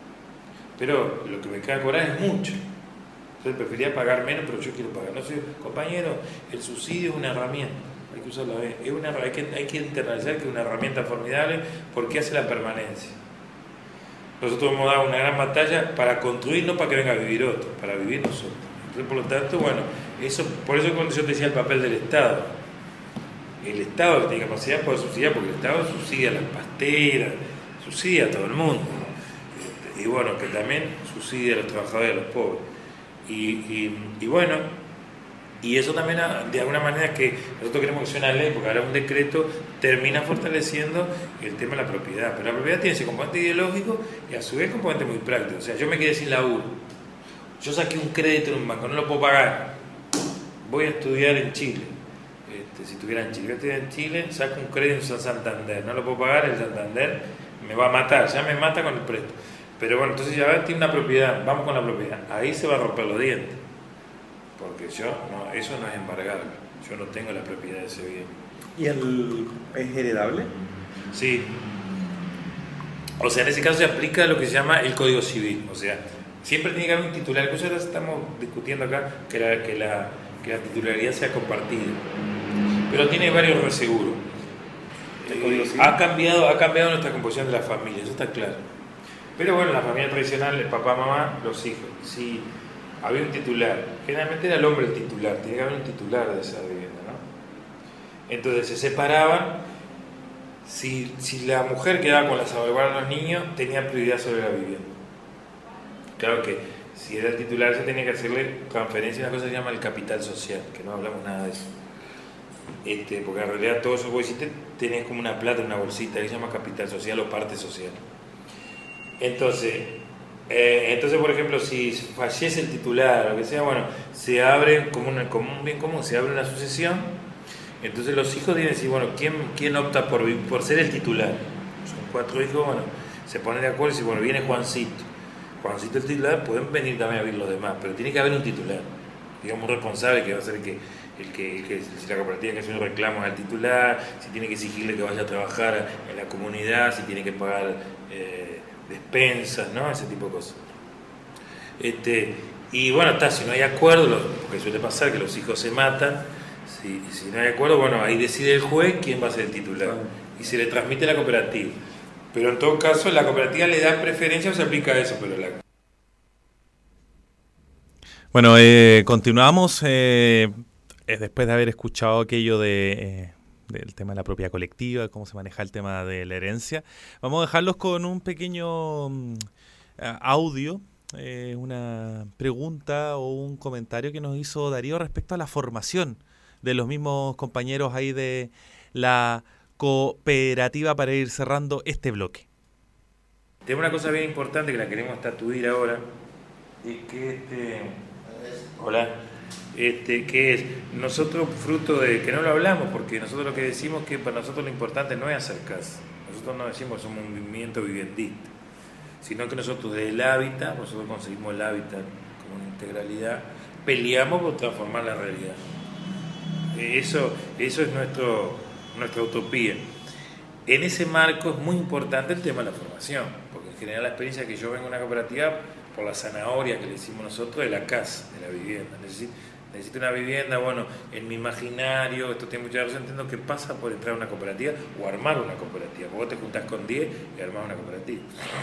pero lo que me queda cobrar es mucho. Entonces preferiría pagar menos, pero yo quiero pagar. No sé, compañero, el subsidio es una herramienta, hay que usarla bien. Hay que internalizar que es una herramienta formidable porque hace la permanencia. Nosotros hemos dado una gran batalla para construir, no para que venga a vivir otro, para vivir nosotros. Entonces, por lo tanto, bueno, por eso cuando yo te decía el papel del Estado, el Estado tiene capacidad de poder subsidiar, porque el Estado subsidia a las pasteras, subsidia a todo el mundo. Y bueno, que también subsidia a los trabajadores y a los pobres. Y bueno, y eso también de alguna manera que nosotros queremos que sea una ley, porque ahora un decreto termina fortaleciendo el tema de la propiedad, pero la propiedad tiene ese componente ideológico y a su vez componente muy práctico. O sea, yo me quedé sin laburo, yo saqué un crédito en un banco, no lo puedo pagar, voy a estudiar en Chile, si estuviera en Chile, yo estoy en Chile, saco un crédito en Santander, no lo puedo pagar, el Santander me va a matar, ya me mata con el préstamo. Pero bueno, entonces ya tiene una propiedad, vamos con la propiedad, ahí se va a romper los dientes, porque eso no es embargable, yo no tengo la propiedad de ese bien. ¿Y es heredable? Sí. O sea, en ese caso se aplica lo que se llama el Código Civil, o sea, siempre tiene que haber un titular, que ahora estamos discutiendo acá que la titularidad sea compartida, pero tiene varios reseguros. Ha cambiado nuestra composición de la familia, eso está claro. Pero bueno, la familia tradicional, el papá, mamá, los hijos. Si había un titular, generalmente era el hombre el titular, tenía que haber un titular de esa vivienda, ¿no? Entonces se separaban, si la mujer quedaba con la salvaguarda de los niños, tenía prioridad sobre la vivienda. Claro que si era el titular se tenía que hacerle transferencia a una cosa que se llama el capital social, que no hablamos nada de eso. Porque en realidad todo eso que vos hiciste tenés como una plata, una bolsita, que se llama capital social o parte social. Entonces, por ejemplo, si fallece el titular o lo que sea, bueno, se abre como un bien común, se abre una sucesión, entonces los hijos tienen que decir, bueno, ¿quién opta por ser el titular? Son 4 hijos, bueno, se ponen de acuerdo y dicen, bueno, viene Juancito el titular, pueden venir también a vivir los demás, pero tiene que haber un titular, digamos, un responsable que va a ser el que si la cooperativa que hace un reclamo al titular, si tiene que exigirle que vaya a trabajar en la comunidad, si tiene que pagar despensas, ¿no? Ese tipo de cosas. Y bueno, si no hay acuerdo, porque suele pasar que los hijos se matan, si no hay acuerdo, bueno, ahí decide el juez quién va a ser el titular y se le transmite a la cooperativa. Pero en todo caso, la cooperativa le da preferencia o se aplica eso, pero Bueno, continuamos después de haber escuchado aquello del tema de la propiedad colectiva, cómo se maneja el tema de la herencia. Vamos a dejarlos con un pequeño audio una pregunta o un comentario que nos hizo Darío respecto a la formación de los mismos compañeros ahí de la cooperativa para ir cerrando este bloque. Tenemos una cosa bien importante que la queremos estatuir ahora, y que que es nosotros, fruto de que no lo hablamos, porque nosotros lo que decimos es que para nosotros lo importante no es hacer casa. Nosotros no decimos que somos un movimiento viviendista, sino que nosotros desde el hábitat, nosotros conseguimos el hábitat como una integralidad, peleamos por transformar la realidad. Eso es nuestra utopía. En ese marco es muy importante el tema de la formación, porque en general la experiencia que yo vengo a una cooperativa por la zanahoria que le hicimos nosotros de la casa, de la vivienda. Necesito una vivienda, bueno, en mi imaginario, esto tiene mucha razón, entiendo que pasa por entrar a una cooperativa o armar una cooperativa, porque vos te juntás con 10 y armás una cooperativa.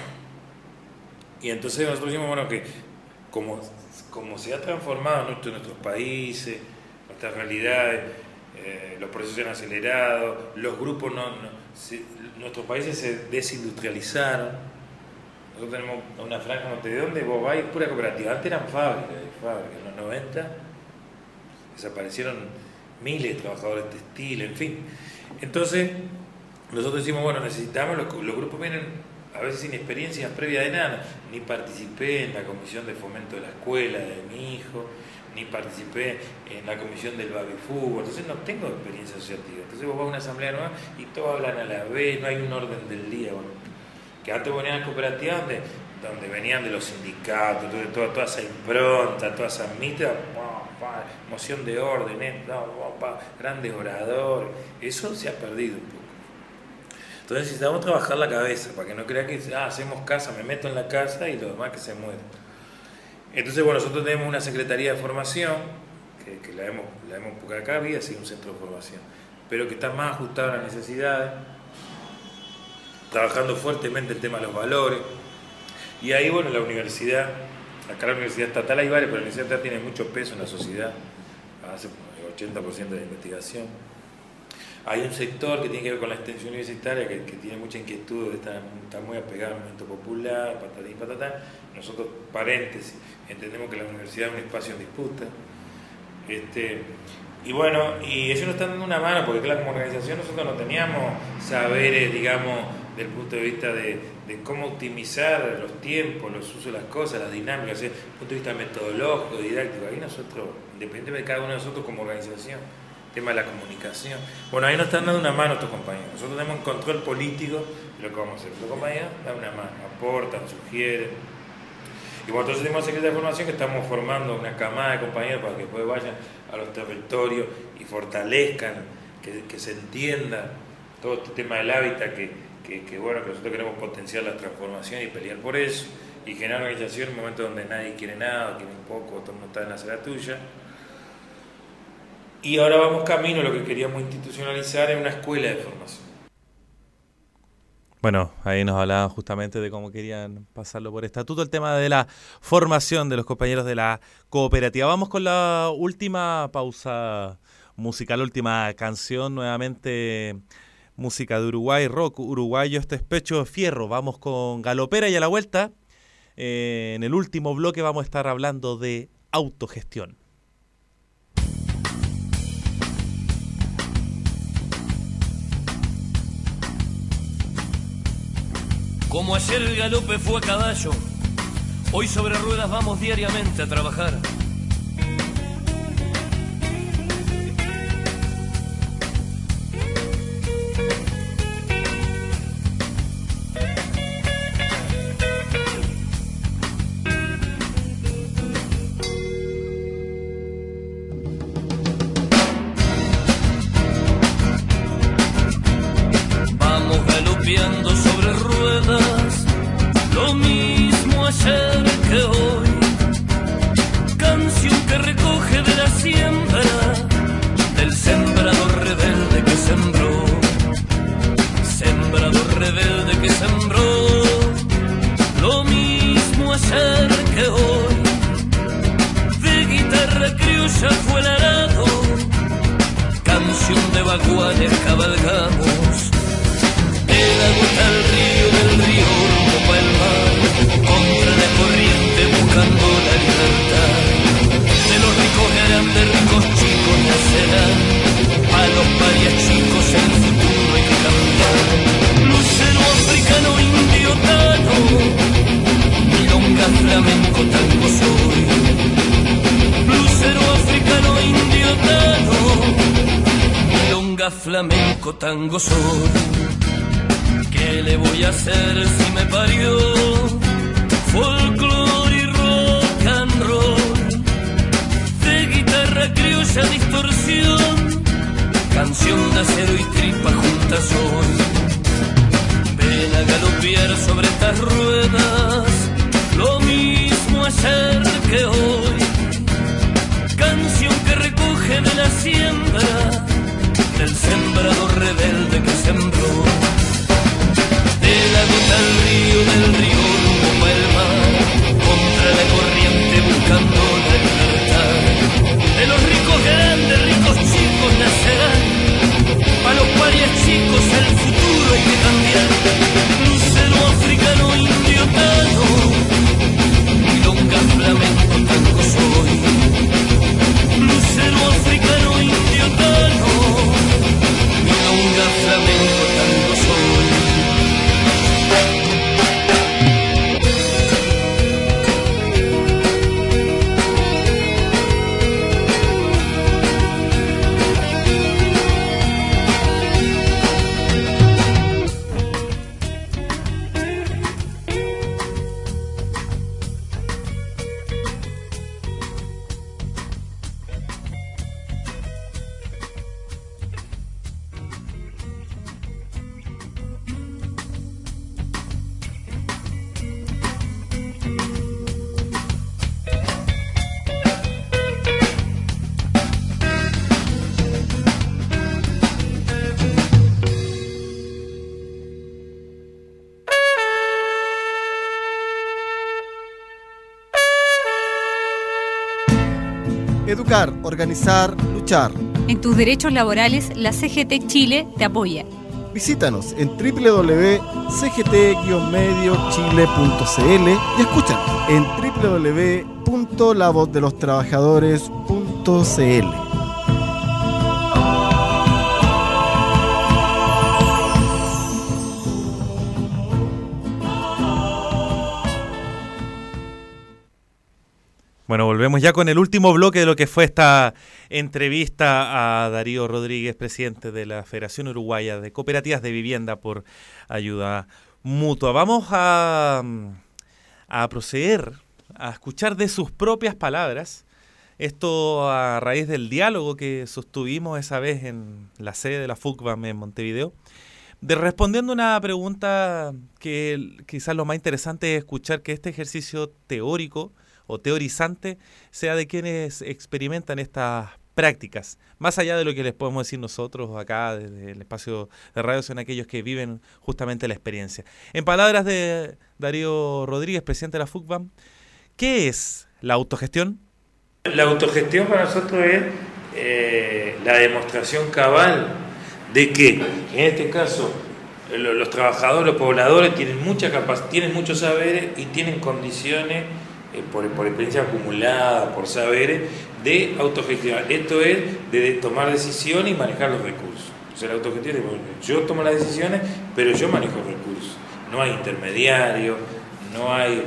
Y entonces nosotros decimos, bueno, que como se ha transformado nuestros países, nuestras realidades, los procesos se han acelerado, los grupos nuestros países se desindustrializaron. Nosotros tenemos una franja de donde vos vais, pura cooperativa. Antes eran fábricas. En los 90 desaparecieron miles de trabajadores textiles, en fin. Entonces, nosotros decimos, bueno, necesitamos, los grupos vienen a veces sin experiencia previa de nada. Ni participé en la comisión de fomento de la escuela de mi hijo, ni participé en la comisión del baby fútbol, entonces no tengo experiencia asociativa. Entonces vos vas a una asamblea nueva y todos hablan a la vez, no hay un orden del día. Bueno, que antes venían las cooperativas donde venían de los sindicatos, toda esa impronta, toda esa mitad, moción de orden, grandes oradores, eso se ha perdido un poco. Entonces necesitamos trabajar la cabeza para que no crea que hacemos casa, me meto en la casa y los demás que se mueren. Entonces, bueno, nosotros tenemos una Secretaría de Formación, que la hemos porque acá había sido un centro de formación, pero que está más ajustada a las necesidades, trabajando fuertemente el tema de los valores. Y ahí, bueno, la universidad, acá la universidad estatal hay varias, pero la universidad estatal tiene mucho peso en la sociedad, hace el 80% de la investigación. Hay un sector que tiene que ver con la extensión universitaria que tiene mucha inquietud, está muy apegado al movimiento popular, patatín, patatán. Nosotros, paréntesis, entendemos que la universidad es un espacio en disputa. Y bueno, y ellos nos están dando una mano, porque claro, como organización nosotros no teníamos saberes, digamos, desde el punto de vista de cómo optimizar los tiempos, los usos de las cosas, las dinámicas, desde el punto de vista metodológico, didáctico. Ahí nosotros, independientemente de cada uno de nosotros como organización, tema de la comunicación. Bueno, ahí nos están dando una mano estos compañeros. Nosotros tenemos un control político de lo que vamos a hacer. Los compañeros dan una mano, aportan, sugieren. Y bueno, entonces tenemos Secretaría de Formación que estamos formando una camada de compañeros para que después vayan a los territorios y fortalezcan, que se entienda todo este tema del hábitat, que bueno, que nosotros queremos potenciar la transformación y pelear por eso, y generar organización en un momento donde nadie quiere nada, quiere un poco, todo el mundo está en la sala tuya. Y ahora vamos camino a lo que queríamos institucionalizar en una escuela de formación. Bueno, ahí nos hablaban justamente de cómo querían pasarlo por estatuto, el tema de la formación de los compañeros de la cooperativa. Vamos con la última pausa musical, la última canción, nuevamente música de Uruguay, rock uruguayo, este es Pecho Fierro. Vamos con Galopera y a la vuelta, en el último bloque vamos a estar hablando de autogestión. Como ayer el galope fue a caballo, hoy sobre ruedas vamos diariamente a trabajar. Vamos galopeando sobre ruedas, lo mismo ayer que hoy. Canción que recoge de la siembra del sembrador rebelde que sembró. Sembrador rebelde que sembró. Lo mismo ayer que hoy. De guitarra criolla fue el arado. Canción de baguales cabalgamos. El agua está al río, del río rumbo pa' el mar. Contra la corriente milonga, flamenco, tango, soy. ¿Qué le voy a hacer si me parió? Folclore y rock and roll, de guitarra criolla, distorsión, canción de acero y tripa juntas hoy. Ven a galopear sobre estas ruedas, lo mismo ayer que hoy. Canción que recoge de la siembra, del sembrador rebelde que sembró. De la gota al río, del río rumbo al mar, contra la corriente buscando la libertad. De los ricos grandes, ricos chicos nacerán, a los parias chicos el futuro hay que cambiar. Lucero africano, indio, tano, milonga, flamenco, tango soy. Lucero africano, indio, tano, milonga, flamenco, tango soy. Educar, organizar, luchar. En tus derechos laborales, la CGT Chile te apoya. Visítanos en www.cgt-mediochile.cl y escúchanos en www.lavozdelostrabajadores.cl. Bueno, volvemos ya con el último bloque de lo que fue esta entrevista a Darío Rodríguez, presidente de la Federación Uruguaya de Cooperativas de Vivienda por Ayuda Mutua. Vamos a proceder a escuchar de sus propias palabras, esto a raíz del diálogo que sostuvimos esa vez en la sede de la FUCBAM en Montevideo, respondiendo una pregunta que quizás lo más interesante es escuchar que este ejercicio teórico o teorizante sea de quienes experimentan estas prácticas, más allá de lo que les podemos decir nosotros acá desde el espacio de radio, son aquellos que viven justamente la experiencia. En palabras de Darío Rodríguez, presidente de la FUCBAM, ¿qué es la autogestión? La autogestión para nosotros es la demostración cabal de que, en este caso, los trabajadores, los pobladores tienen mucha capacidad, tienen muchos saberes y tienen condiciones por experiencia acumulada, por saberes, de autogestionar. Esto es de tomar decisiones y manejar los recursos. O sea, la autogestión es, yo tomo las decisiones, pero yo manejo los recursos. No hay intermediario, no hay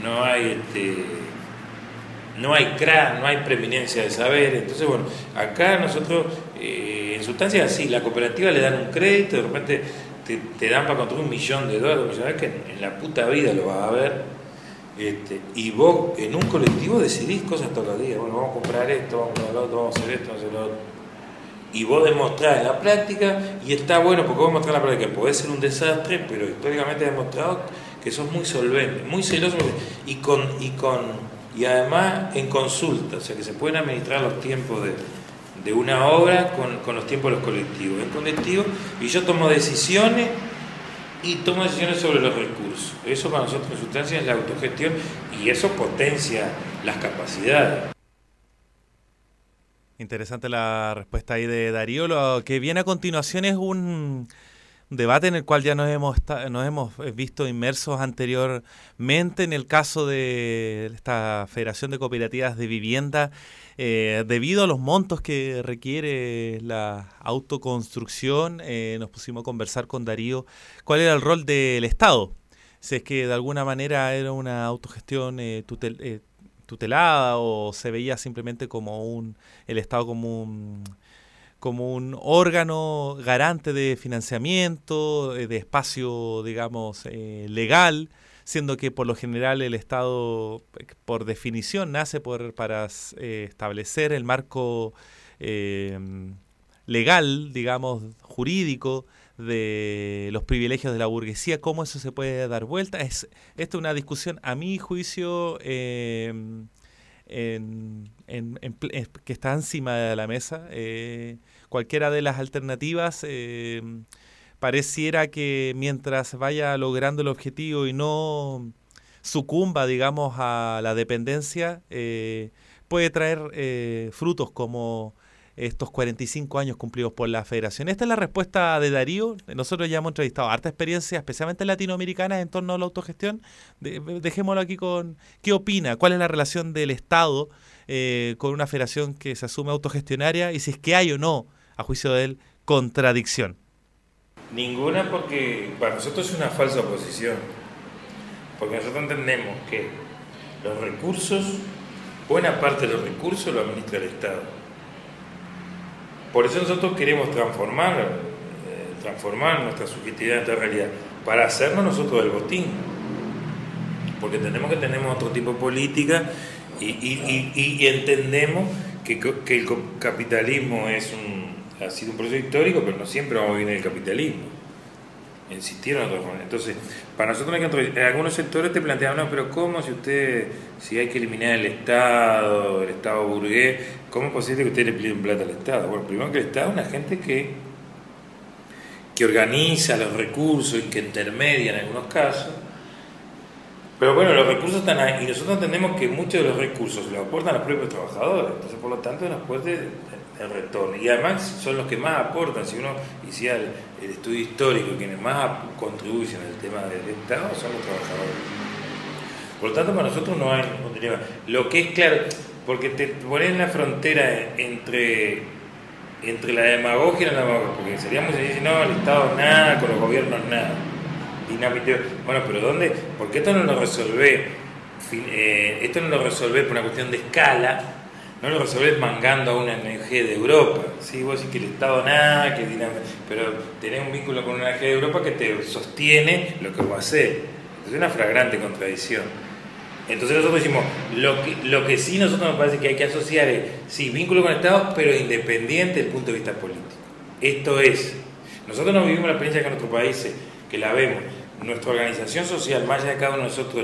CRA, no hay preeminencia de saber. Entonces, bueno, acá nosotros, en sustancia, así, la cooperativa le dan un crédito, de repente te dan para construir $1.000.000, ¿sabes? Que en la puta vida lo vas a ver. Y vos en un colectivo decidís cosas todos los días. Bueno, vamos a comprar esto, vamos a comprar lo otro, vamos a hacer esto, vamos a hacer lo otro. Y vos demostrás en la práctica, y está bueno porque vos mostrás en la práctica, podés ser un desastre, pero históricamente has demostrado que sos muy solvente, muy celoso y además en consulta, o sea que se pueden administrar los tiempos de una obra con los tiempos de los colectivos. En colectivo, y yo tomo decisiones sobre los recursos. Eso para nosotros en sustancia es la autogestión y eso potencia las capacidades. Interesante la respuesta ahí de Darío. Lo que viene a continuación es un debate en el cual ya nos hemos visto inmersos anteriormente en el caso de esta Federación de Cooperativas de Vivienda, debido a los montos que requiere la autoconstrucción. Nos pusimos a conversar con Darío cuál era el rol del Estado, si es que de alguna manera era una autogestión tutelada o se veía simplemente como el Estado como como un órgano garante de financiamiento, de espacio, digamos, legal, siendo que por lo general el Estado, por definición, nace para establecer el marco legal, digamos, jurídico, de los privilegios de la burguesía, cómo eso se puede dar vuelta. Esta es una discusión, a mi juicio, que está encima de la mesa. Cualquiera de las alternativas pareciera que mientras vaya logrando el objetivo y no sucumba, digamos, a la dependencia, puede traer frutos como estos 45 años cumplidos por la Federación. Esta es la respuesta de Darío. Nosotros ya hemos entrevistado harta experiencia, especialmente latinoamericanas, en torno a la autogestión. Dejémoslo aquí con ¿qué opina? ¿Cuál es la relación del Estado con una federación que se asume autogestionaria? Y si es que hay o no, a juicio de él, contradicción. Ninguna, porque para nosotros es una falsa oposición. Porque nosotros entendemos que los recursos, buena parte de los recursos lo administra el Estado. Por eso nosotros queremos transformar nuestra subjetividad, nuestra realidad, para hacernos nosotros del botín. Porque entendemos que tenemos otro tipo de política y entendemos que el capitalismo ha sido un proceso histórico, pero no siempre vamos a vivir en el capitalismo. Insistieron de otra forma. Entonces, para nosotros en algunos sectores te plantean, no, pero ¿cómo si hay que eliminar el Estado burgués, cómo es posible que ustedes le piden plata al Estado? Bueno, primero que el Estado es una gente que organiza los recursos y que intermedia en algunos casos. Pero bueno, los recursos están ahí y nosotros entendemos que muchos de los recursos los aportan los propios trabajadores. Entonces, por lo tanto, nos puede el retorno. Y además son los que más aportan. Si uno hiciera el estudio histórico, quienes más contribuyen al tema del Estado son los trabajadores. Por lo tanto, para nosotros no hay ningún dilema. Lo que es claro, porque te pones en la frontera entre la demagogia y la demagogia, porque sería muy sencillo decir, no, el Estado nada, con los gobiernos nada. Bueno, pero ¿dónde? Porque esto no lo resolvé. Esto no lo resolvé por una cuestión de escala. No lo resolvés mangando a una ONG de Europa. ¿Sí? Vos decís que el Estado nada, pero tenés un vínculo con una ONG de Europa que te sostiene lo que vos hacés. Es una flagrante contradicción. Entonces nosotros decimos, lo que sí nosotros nos parece que hay que asociar es, sí, vínculo con el Estado, pero independiente desde el punto de vista político. Esto es, nosotros no vivimos la experiencia que en nuestros países, que la vemos, nuestra organización social, más allá de cada uno de nosotros,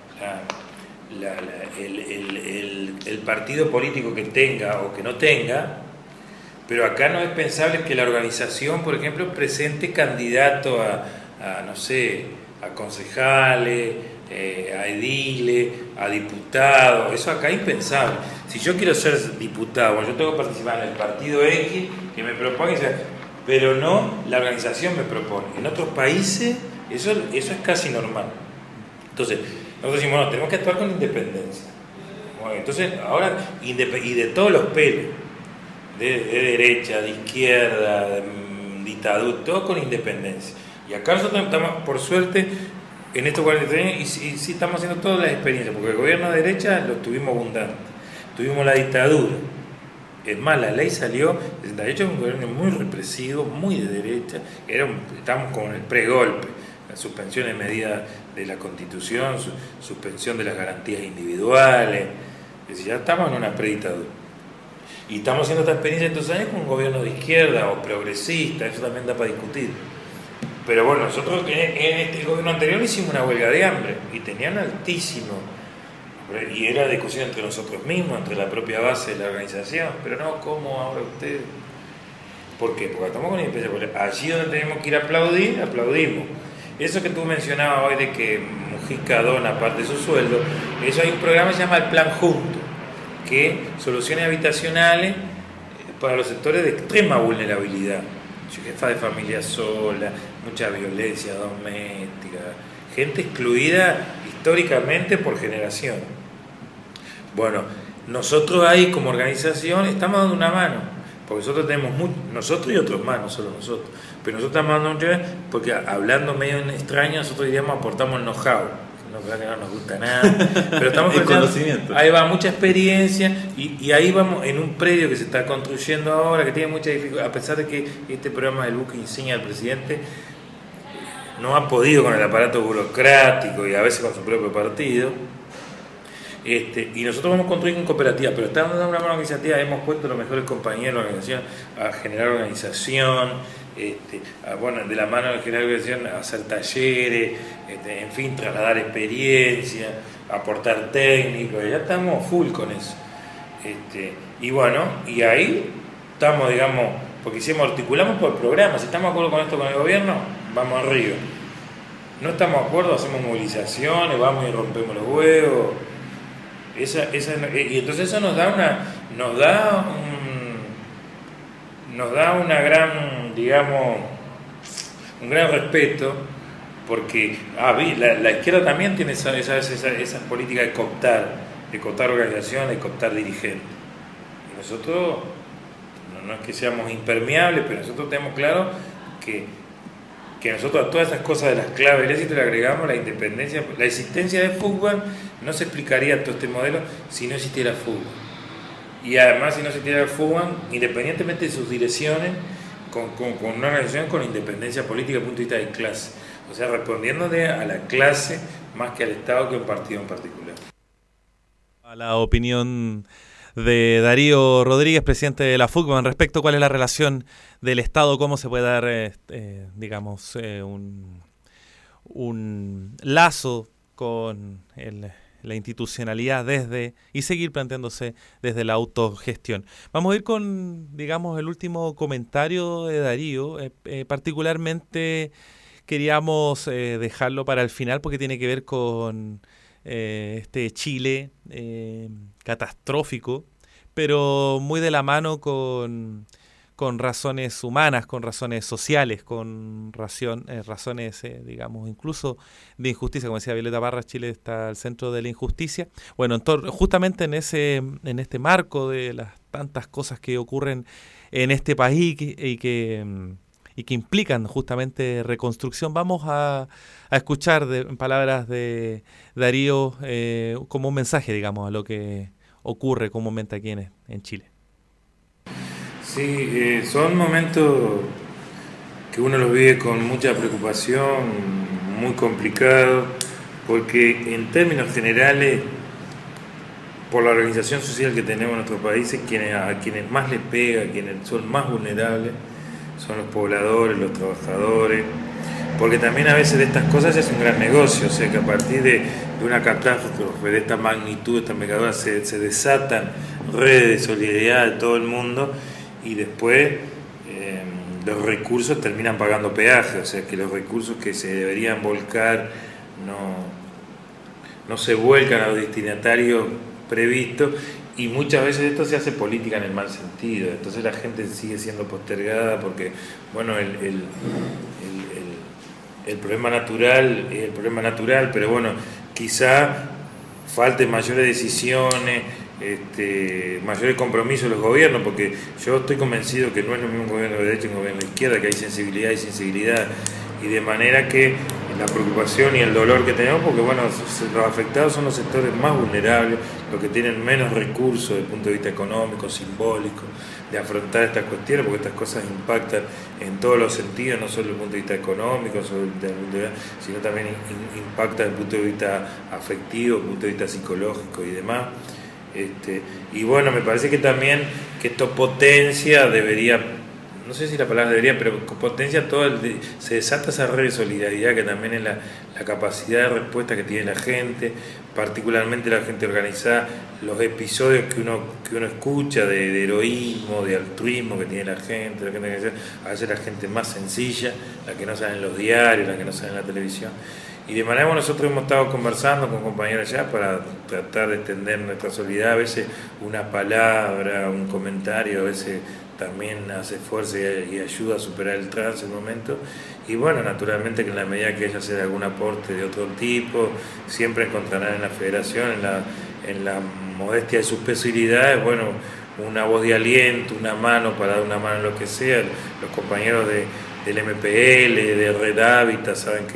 el partido político que tenga o que no tenga, pero acá no es pensable que la organización, por ejemplo, presente candidato a no sé, a concejales, a ediles, a diputados. Eso acá es impensable. Si yo quiero ser diputado, bueno, yo tengo que participar en el partido X que me propone, pero no la organización me propone. En otros países eso es casi normal. Entonces nosotros decimos, bueno, tenemos que actuar con independencia. Bueno, entonces, ahora, y de todos los pelos, de derecha, de izquierda, de dictadura, todo con independencia. Y acá nosotros estamos, por suerte, en estos 43 años, y sí estamos haciendo todas las experiencias, porque el gobierno de derecha lo tuvimos abundante. Tuvimos la dictadura. Es más, la ley salió, de hecho, un gobierno muy represivo, muy de derecha, estábamos con el pregolpe. Suspensión de medidas de la Constitución, suspensión de las garantías individuales, es decir, ya estamos en una predictadura. Y estamos haciendo esta experiencia estos años con un gobierno de izquierda o progresista, eso también da para discutir. Pero bueno, nosotros en este gobierno anterior hicimos una huelga de hambre y tenían altísimo, y era discusión entre nosotros mismos, entre la propia base de la organización, pero no, ¿cómo ahora ustedes? ¿Por qué? Porque estamos con independencia. Allí donde tenemos que ir a aplaudir, aplaudimos. Eso que tú mencionabas hoy de que Mujica dona parte de su sueldo, eso hay un programa que se llama el Plan Junto, que soluciones habitacionales para los sectores de extrema vulnerabilidad, jefa de familia sola, mucha violencia doméstica, gente excluida históricamente por generación. Bueno, nosotros ahí como organización estamos dando una mano, porque nosotros tenemos nosotros y otros más, no solo nosotros, pero nosotros estamos dando mucho, porque hablando medio en extraño, nosotros diríamos aportamos el know-how, no creo que no nos gusta nada, pero estamos El pensando, conocimiento. ahí va mucha experiencia y ahí vamos en un predio que se está construyendo ahora, que tiene mucha dificultad, a pesar de que este programa del buque insignia del presidente no ha podido con el aparato burocrático y a veces con su propio partido. Y nosotros vamos a construir con cooperativa, pero estamos dando una mano organizativa, hemos puesto los mejores compañeros de la organización a generar organización, de la mano de generar organización a hacer talleres, en fin, trasladar experiencia, aportar técnicos, ya estamos full con eso. Y bueno, y ahí estamos, digamos, porque si articulamos por programas, si estamos de acuerdo con esto con el gobierno, vamos arriba. No estamos de acuerdo, hacemos movilizaciones, vamos y rompemos los huevos. Y entonces eso nos da una gran, digamos, un gran respeto, porque la izquierda también tiene esas políticas de cooptar organizaciones, de cooptar dirigentes. Y nosotros, no es que seamos impermeables, pero nosotros tenemos claro que nosotros a todas esas cosas de las claves del éxito le agregamos la independencia, la existencia de fútbol. No se explicaría todo este modelo si no existiera fútbol. Y además, si no existiera el fútbol, independientemente de sus direcciones, con una organización con independencia política desde el punto de vista de clase. O sea, respondiéndole a la clase más que al Estado que a un partido en particular. A la opinión de Darío Rodríguez, presidente de la FUCBAN, respecto a cuál es la relación del Estado, cómo se puede dar, un lazo con la institucionalidad y seguir planteándose desde la autogestión. Vamos a ir con, digamos, el último comentario de Darío. Particularmente queríamos dejarlo para el final porque tiene que ver con este Chile catastrófico, pero muy de la mano con razones humanas, con razones sociales, con razones, digamos, incluso de injusticia. Como decía Violeta Parra, Chile está al centro de la injusticia. Bueno, justamente en este marco de las tantas cosas que ocurren en este país y que implican justamente reconstrucción, vamos a escuchar en palabras de Darío como un mensaje, digamos, a lo que ocurre comúnmente aquí en Chile. Sí, son momentos que uno los vive con mucha preocupación, muy complicado, porque en términos generales, por la organización social que tenemos en nuestros países, a quienes más les pega, quienes son más vulnerables, son los pobladores, los trabajadores, porque también a veces de estas cosas es un gran negocio, o sea que a partir de una catástrofe de esta magnitud, de esta envergadura, se desatan redes de solidaridad de todo el mundo y después los recursos terminan pagando peaje, o sea que los recursos que se deberían volcar no se vuelcan a los destinatarios previstos. Y muchas veces esto se hace política en el mal sentido, entonces la gente sigue siendo postergada porque, bueno, el problema natural es el problema natural, pero bueno, quizá falten mayores decisiones, mayores compromisos de los gobiernos, porque yo estoy convencido que no es lo mismo un gobierno de derecha que un gobierno de izquierda, que hay sensibilidad y sensibilidad, y de manera que la preocupación y el dolor que tenemos, porque bueno, los afectados son los sectores más vulnerables, los que tienen menos recursos desde el punto de vista económico, simbólico, de afrontar estas cuestiones, porque estas cosas impactan en todos los sentidos, no solo desde el punto de vista económico, sino también impacta desde el punto de vista afectivo, desde el punto de vista psicológico y demás. Y bueno, me parece que también que esto potencia, no sé si la palabra debería, pero potencia se desata esa red de solidaridad que también es la capacidad de respuesta que tiene la gente, particularmente la gente organizada, los episodios que uno escucha de heroísmo, de altruismo que tiene la gente a veces la gente más sencilla, la que no sale en los diarios, la que no sale en la televisión. Y de manera que nosotros hemos estado conversando con compañeros allá para tratar de extender nuestra solidaridad, a veces una palabra, un comentario, a veces también hace fuerza y ayuda a superar el trance en el momento. Y bueno, naturalmente que en la medida que ella haga algún aporte de otro tipo, siempre encontrarán en la federación, en la modestia de sus posibilidades, bueno, una voz de aliento, una mano para dar una mano en lo que sea. Los compañeros del MPL, de Red Hábitat, saben que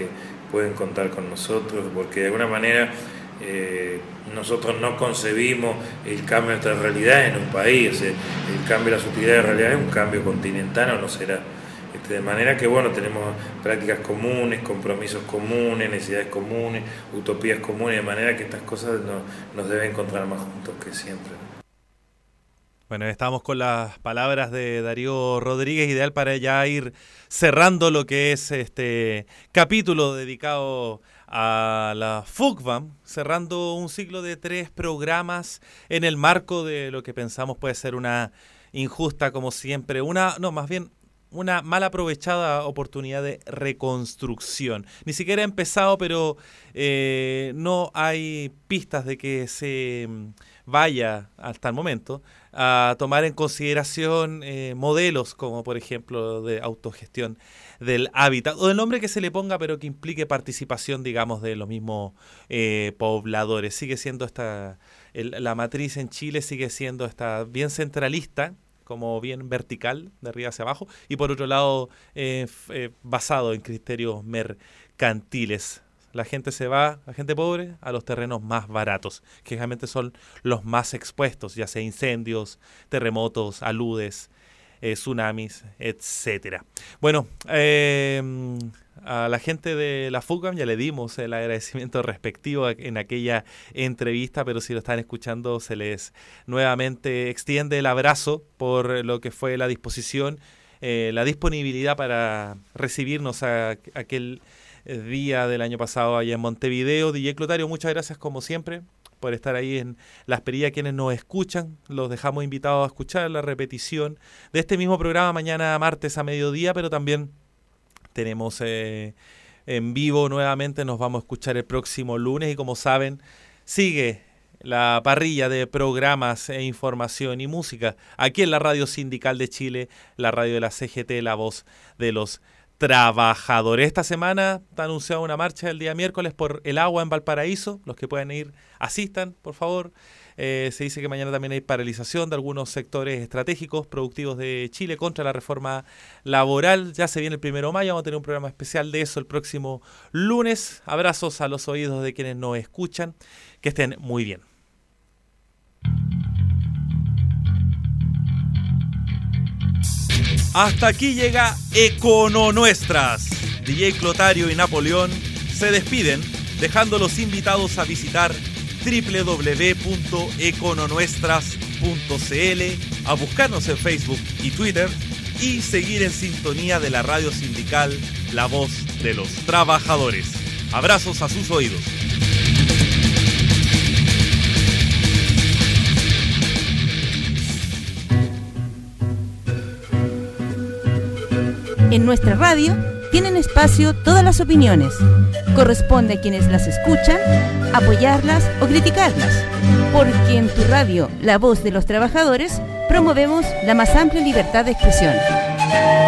pueden contar con nosotros, porque de alguna manera nosotros no concebimos el cambio de nuestra realidad en un país, el cambio de las utilidades de realidad es un cambio continental, o no será. De manera que bueno, tenemos prácticas comunes, compromisos comunes, necesidades comunes, utopías comunes, de manera que estas cosas nos deben encontrar más juntos que siempre. Bueno, estamos con las palabras de Darío Rodríguez, ideal para ya ir cerrando lo que es este capítulo dedicado a la FUCBAM, cerrando un ciclo de 3 programas en el marco de lo que pensamos puede ser una injusta, como siempre, una mal aprovechada oportunidad de reconstrucción. Ni siquiera ha empezado, pero no hay pistas de que se vaya hasta el momento a tomar en consideración modelos como por ejemplo de autogestión del hábitat o del nombre que se le ponga, pero que implique participación, digamos, de los mismos pobladores. Sigue siendo la matriz en Chile sigue siendo bien centralista, como bien vertical, de arriba hacia abajo, y por otro lado basado en criterios mercantiles. La gente pobre, a los terrenos más baratos, que generalmente son los más expuestos, ya sea incendios, terremotos, aludes, tsunamis, etcétera. Bueno, a la gente de la FUCBAM ya le dimos el agradecimiento respectivo en aquella entrevista, pero si lo están escuchando se les nuevamente extiende el abrazo por lo que fue la disposición, la disponibilidad para recibirnos a aquel día del año pasado allá en Montevideo. DJ Clotario, muchas gracias como siempre por estar ahí en Las Perillas. Quienes nos escuchan, los dejamos invitados a escuchar la repetición de este mismo programa mañana martes a mediodía, pero también tenemos en vivo nuevamente, nos vamos a escuchar el próximo lunes y como saben, sigue la parrilla de programas e información y música aquí en la Radio Sindical de Chile, la radio de la CGT, la voz de los trabajadores. Esta semana está anunciada una marcha el día miércoles por el agua en Valparaíso. Los que puedan ir, asistan, por favor. Se dice que mañana también hay paralización de algunos sectores estratégicos productivos de Chile contra la reforma laboral. Ya se viene el 1 de mayo, vamos a tener un programa especial de eso el próximo lunes. Abrazos a los oídos de quienes nos escuchan. Que estén muy bien. Hasta aquí llega Econonuestras. DJ Clotario y Napoleón se despiden, dejando los invitados a visitar www.econonuestras.cl, a buscarnos en Facebook y Twitter y seguir en sintonía de la radio sindical La Voz de los Trabajadores. Abrazos a sus oídos. En nuestra radio tienen espacio todas las opiniones. Corresponde a quienes las escuchan apoyarlas o criticarlas, porque en tu radio, La Voz de los Trabajadores, promovemos la más amplia libertad de expresión.